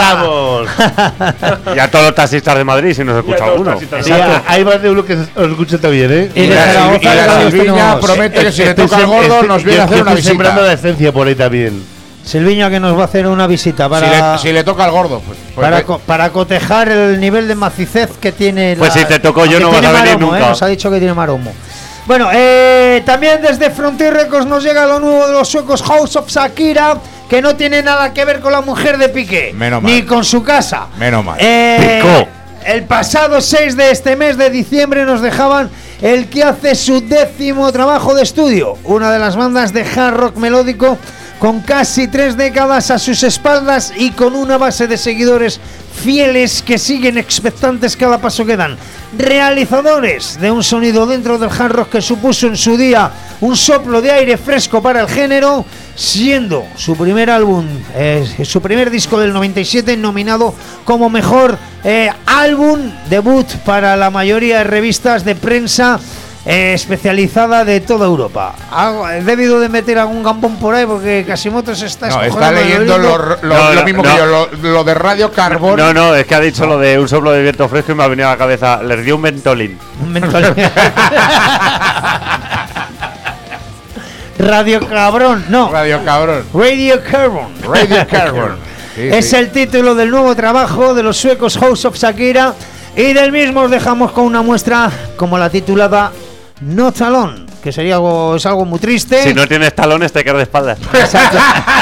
estamos. Y a todos los taxistas de Madrid, si nos escucha todos los alguno. taxistas. Sí, hay más de uno que os escucha también, ¿eh? Y Y de la, Zaragoza, Silvi- y la que los Silviña tenemos. promete que si le Estoy toca al sem- gordo estoy- nos viene a yo- hacer yo una estoy sembrando la visita. esencia por ahí también. Silviña que nos va a hacer una visita Si para, le, si le toca al gordo, pues. pues para, ve- co- para cotejar el nivel de macicez que tiene. Pues la- si te tocó yo, aunque no vas tiene a venir maromo, nunca. eh, nos ha dicho que tiene maromo. Bueno, eh, también desde Frontier Records nos llega lo nuevo de los suecos House of Shakira, que no tiene nada que ver con la mujer de Piqué, Menos mal. ni con su casa. Menos mal. Eh, Picó. El pasado seis de este mes de diciembre nos dejaban el que hace su décimo trabajo de estudio, una de las bandas de hard rock melódico con casi tres décadas a sus espaldas y con una base de seguidores fieles que siguen expectantes cada paso que dan. Realizadores de un sonido dentro del hard rock que supuso en su día un soplo de aire fresco para el género, siendo su primer álbum, eh, su primer disco del noventa y siete nominado como mejor eh, álbum debut para la mayoría de revistas de prensa eh, especializada de toda Europa. Algo- He debido de meter algún gambón por ahí porque Casimoto se está No, está escojonando de leyendo oírlo. lo, lo- No, lo no, mismo no. que yo, lo, lo de Radio Carbón. No, no, es que ha dicho lo de un soplo de viento fresco y me ha venido a la cabeza. Les dio un ventolín. Un mentol- Radio Cabrón, no. Radio Cabrón. Radio Carbon. Radio Carbón. Sí, Es sí. el título del nuevo trabajo de los suecos House of Shakira y del mismo os dejamos con una muestra como la titulada Not Alone, que sería algo, es algo muy triste. Si no tienes talones, te quedas de espaldas. Exacto.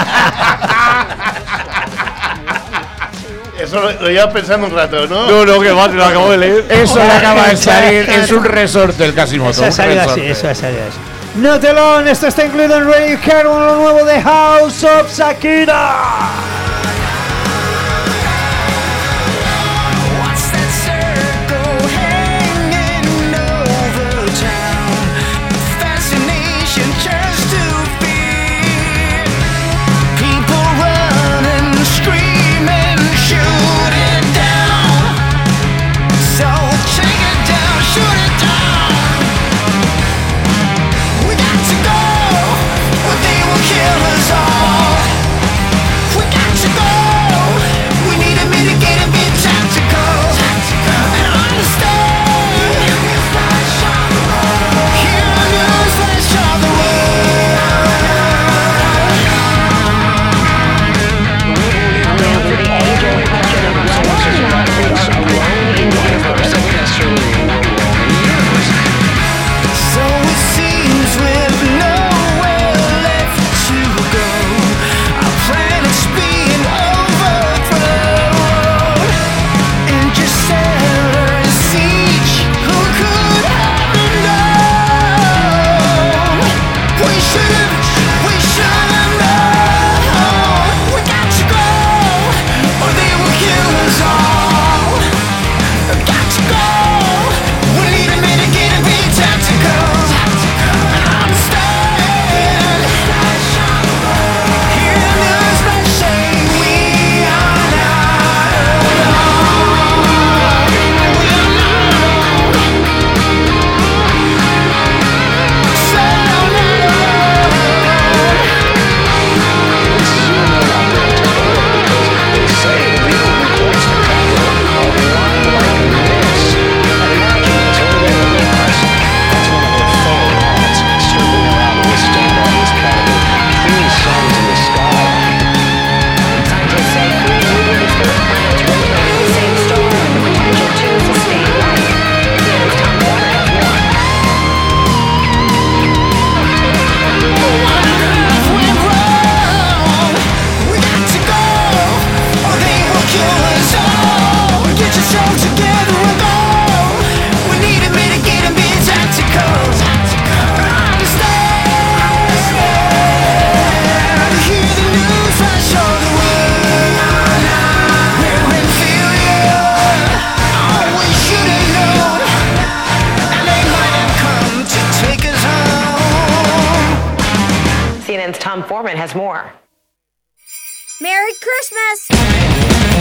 Eso lo, lo llevas pensando un rato, ¿no? No, no, que va, te lo acabo de leer. Eso le acaba de salir. Es un resorte el Casimoto. Eso ha un salido así, resorte. eso ha salido así. Not Alone, esto está incluido en Radio Carbon, lo nuevo de House of Shakira. What's that circle? Hey. informant has more. Merry Christmas!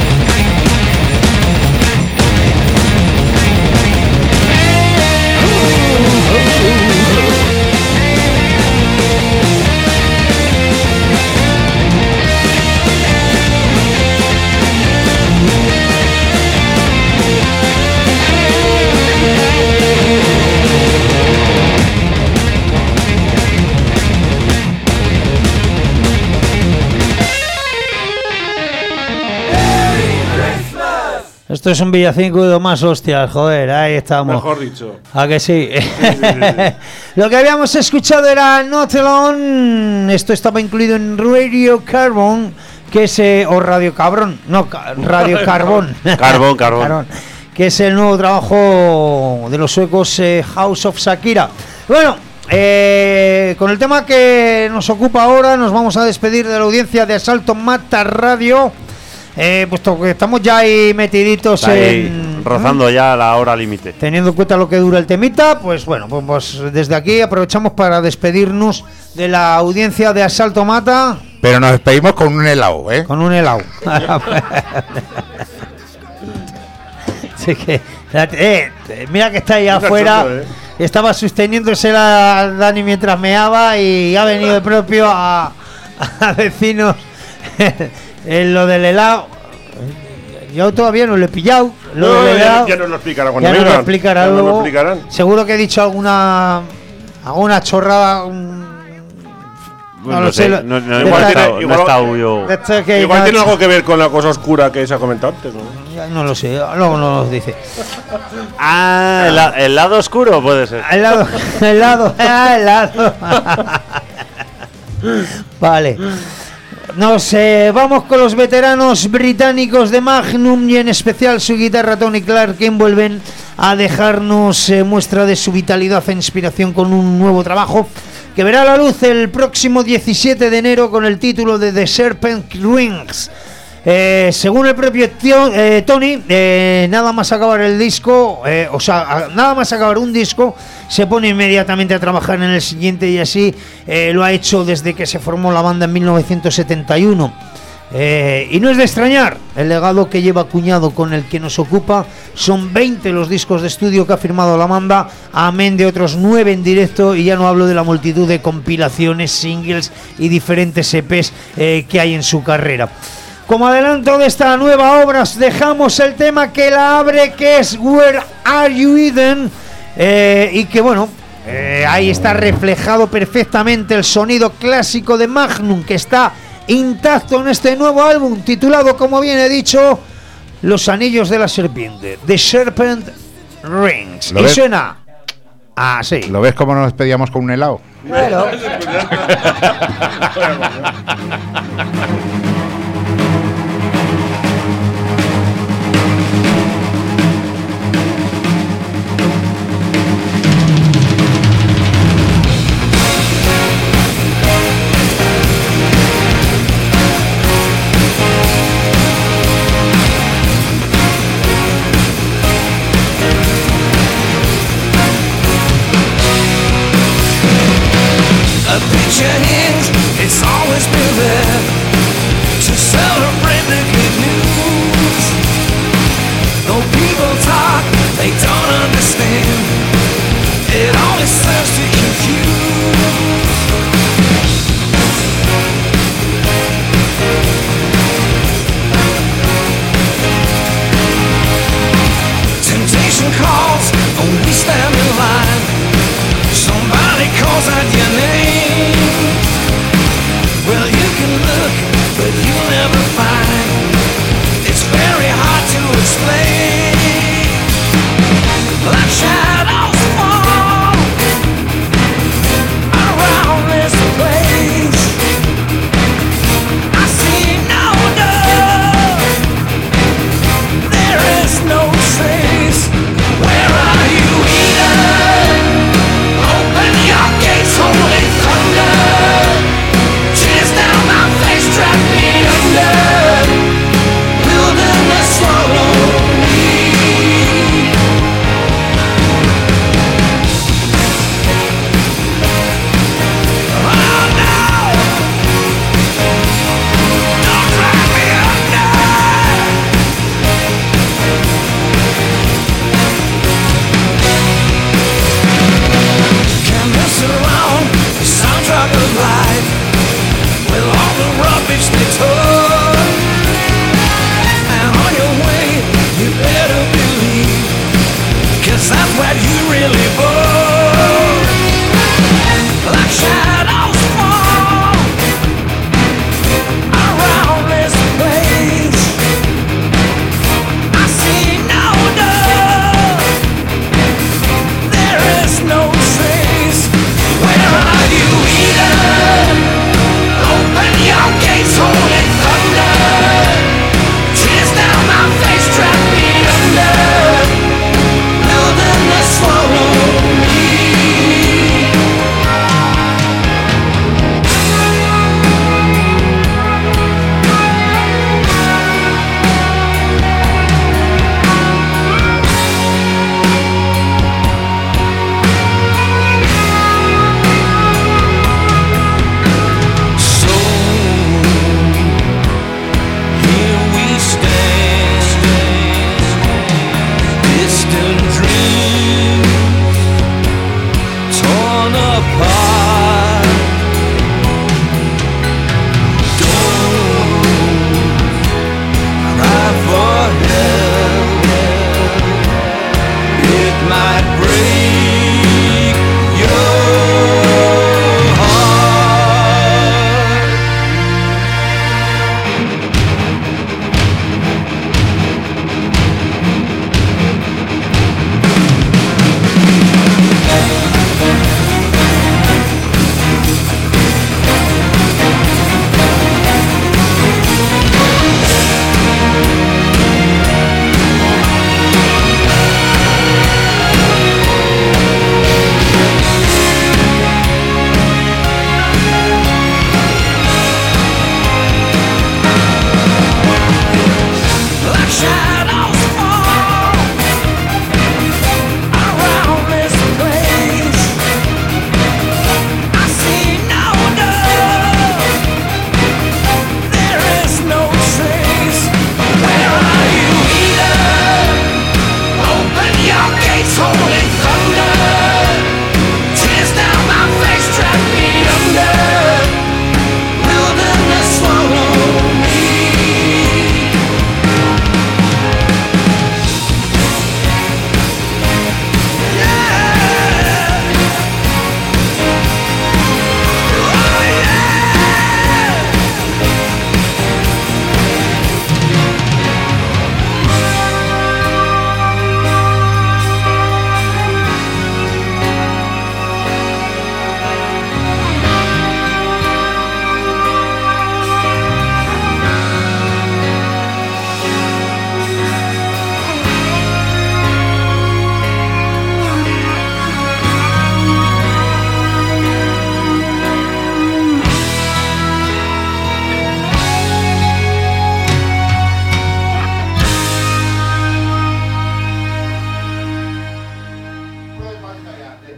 Esto es un villancico de más hostias, joder, ahí estamos. Mejor dicho. ¿A que sí? Sí, sí, sí, sí. Lo que habíamos escuchado era Not Alone. Esto estaba incluido en Radio Carbon, que es eh, o Radio Cabrón, no, ca- Radio Carbón. Carbón, carbón. Que es el nuevo trabajo de los suecos eh, House of Shakira. Bueno, eh, con el tema que nos ocupa ahora, nos vamos a despedir de la audiencia de Asalto Mata Radio. Eh, puesto que estamos ya ahí metiditos Está ahí, en rozando ¿eh? ya la hora límite. Teniendo en cuenta lo que dura el temita, pues bueno, pues, pues desde aquí aprovechamos para despedirnos de la audiencia de Asalto Mata. Pero nos despedimos con un helado, ¿eh? Con un helado. Así que, eh, mira que está ahí afuera. Cachondo, ¿eh? Estaba sosteniéndose la Dani mientras meaba y ha venido el propio a, a decirnos en lo del helado. Yo todavía no lo he pillado. Lo No, del ya, helado, ya nos lo explicará cuando ya nos vengan. lo explicará Ya nos lo luego. explicarán. Seguro que he dicho alguna alguna chorrada. un- Bueno, lo no sé, sé, lo- no, no, de igual esta- tiene- igual- no he estado yo. de esto que Igual no- tiene algo que ver con la cosa oscura que se ha comentado antes, ¿no? ya no lo sé, luego no nos dice. Ah, el, la- el lado oscuro puede ser. Al lado, al lado, al lado. Vale. Nos eh, vamos con los veteranos británicos de Magnum y en especial su guitarra Tony Clark, que vuelven a dejarnos eh, muestra de su vitalidad e inspiración con un nuevo trabajo que verá la luz el próximo diecisiete de enero con el título de The Serpent Rings. Eh, según el propio tío, eh, Tony, eh, nada más acabar el disco, eh, o sea, a- nada más acabar un disco, se pone inmediatamente a trabajar en el siguiente y así eh, lo ha hecho desde que se formó la banda en mil novecientos setenta y uno. Eh, y no es de extrañar, el legado que lleva acuñado con el que nos ocupa son veinte los discos de estudio que ha firmado la banda, amén de otros nueve en directo, y ya no hablo de la multitud de compilaciones, singles y diferentes E Pes eh, que hay en su carrera. Como adelanto de esta nueva obra, os dejamos el tema que la abre, que es Where Are You Eden, eh, y que bueno, eh, ahí está reflejado perfectamente el sonido clásico de Magnum, que está intacto en este nuevo álbum, titulado, como bien he dicho, Los Anillos de la Serpiente, The Serpent Rings. ¿Lo Y ves? suena así. ¿Lo ves cómo nos despedíamos con un helado? Bueno. A picture hinge, it's always been there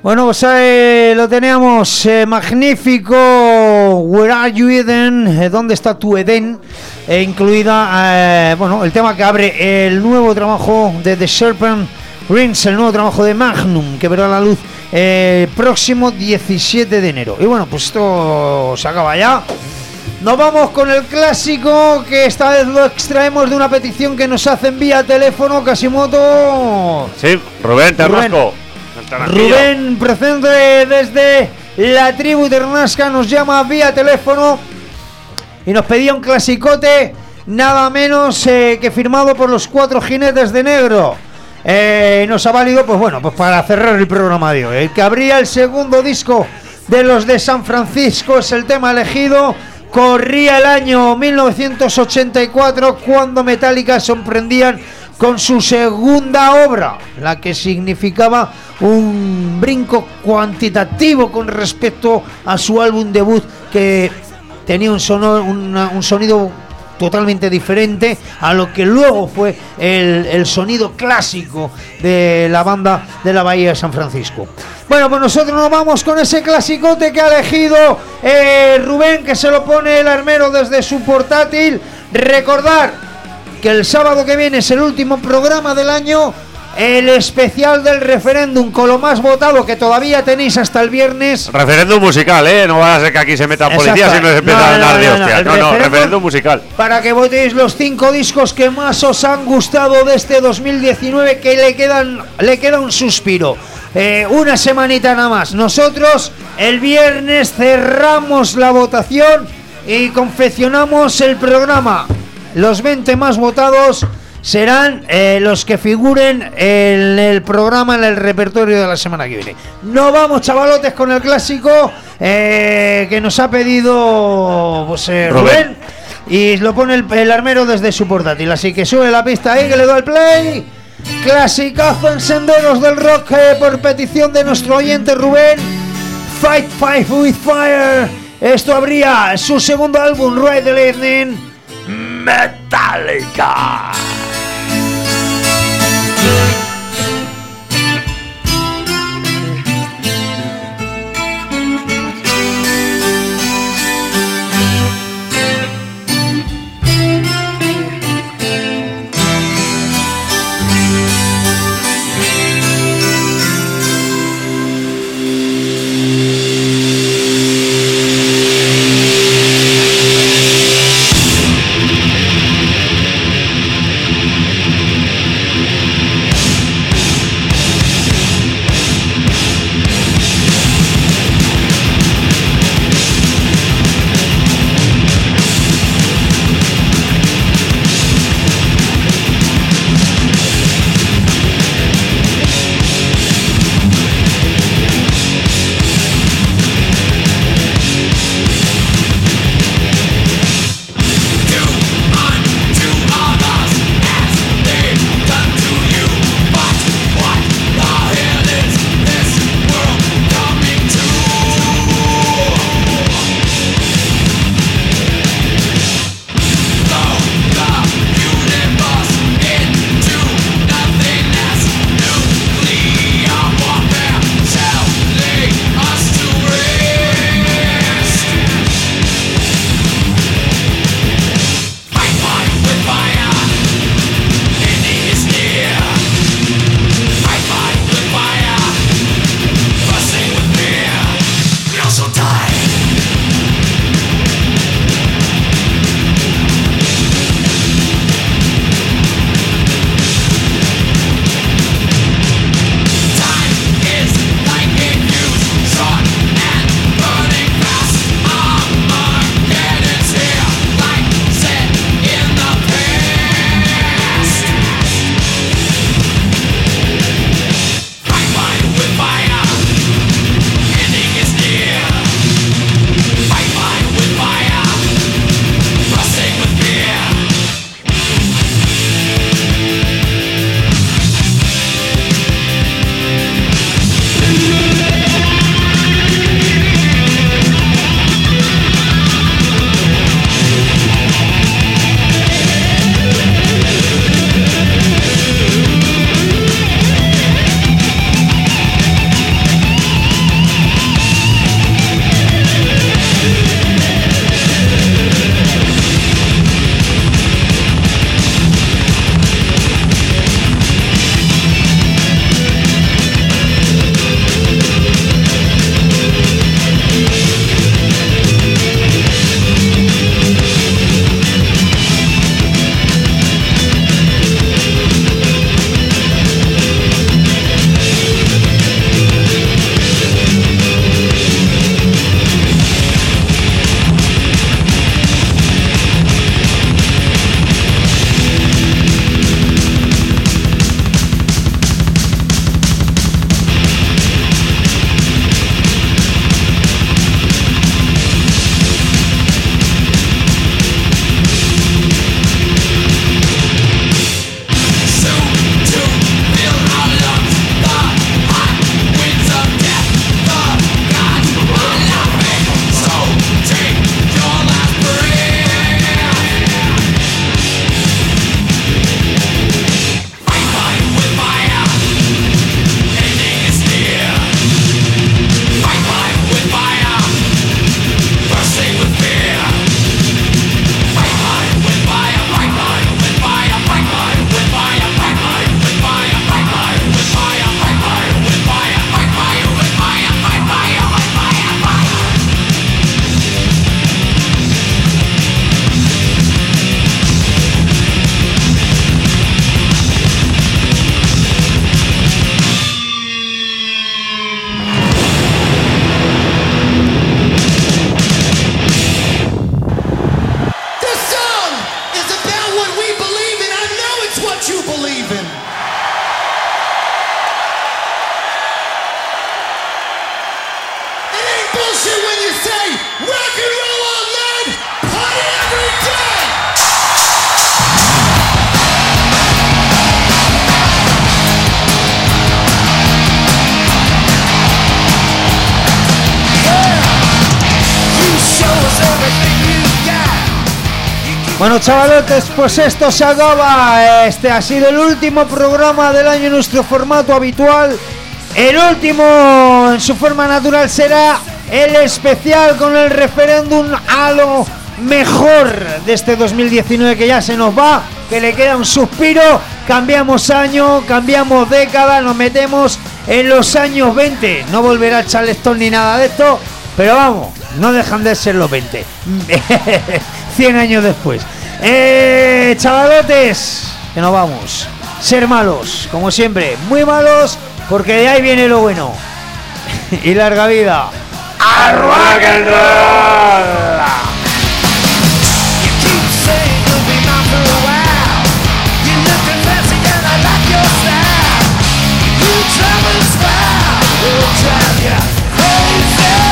Bueno, pues eh, lo teníamos eh, magnífico. Where are you, Eden? Eh, ¿Dónde está tu Edén? Eh, incluida, eh, bueno, el tema que abre el nuevo trabajo de The Serpent Rings, el nuevo trabajo de Magnum, que verá la luz el eh, próximo diecisiete de enero. Y bueno, pues esto se acaba ya. Nos vamos con el clásico, que esta vez lo extraemos de una petición que nos hacen vía teléfono, Casimoto. Sí, Rubén Ternasco. Rubén, presente desde la tribu Ternasca, nos llama vía teléfono y nos pedía un clasicote, nada menos eh, que firmado por los Cuatro Jinetes de Negro. Eh, nos ha valido, pues bueno, pues para cerrar el programa de hoy. El que abría el segundo disco de los de San Francisco es el tema elegido. Corría el año mil novecientos ochenta y cuatro cuando Metallica sorprendían con su segunda obra, la que significaba un brinco cuantitativo con respecto a su álbum debut, que tenía un, sonor, una, un sonido totalmente diferente a lo que luego fue el, el sonido clásico de la banda de la Bahía de San Francisco. Bueno, pues nosotros nos vamos con ese clasicote que ha elegido eh, Rubén, que se lo pone el armero desde su portátil. Recordar que el sábado que viene es el último programa del año, el especial del referéndum con lo más votado, que todavía tenéis hasta el viernes. Referéndum musical, ¿eh? No va a ser que aquí se metan policías y no se empiezan a andar de hostias. No, no, no, referéndum musical. Para que votéis los cinco discos que más os han gustado de este dos mil diecinueve, que le quedan, le queda un suspiro. Eh, una semanita nada más. Nosotros el viernes cerramos la votación y confeccionamos el programa. Los veinte más votados serán eh, los que figuren en el programa, en el repertorio de la semana que viene. No vamos, chavalotes, con el clásico eh, que nos ha pedido pues, eh, Rubén, y lo pone el, el armero desde su portátil. Así que sube la pista ahí, que le doy el play. Clasicazo en senderos del rock eh, por petición de nuestro oyente Rubén. Fight Fight with Fire. Esto habría su segundo álbum, Ride the Lightning. Metallica. Bueno, chavalotes, pues esto se acaba. Este ha sido el último programa del año en nuestro formato habitual. El último en su forma natural será el especial con el referéndum a lo mejor de este dos mil diecinueve que ya se nos va, que le queda un suspiro. Cambiamos año, cambiamos década, nos metemos en los años veinte. No volverá el Charleston ni nada de esto, pero vamos, no dejan de ser los veinte. cien años después. Eh, chavalotes, que nos vamos. Ser malos, como siempre, muy malos, porque de ahí viene lo bueno. Y larga vida a rock and roll. Travel style will drive you crazy.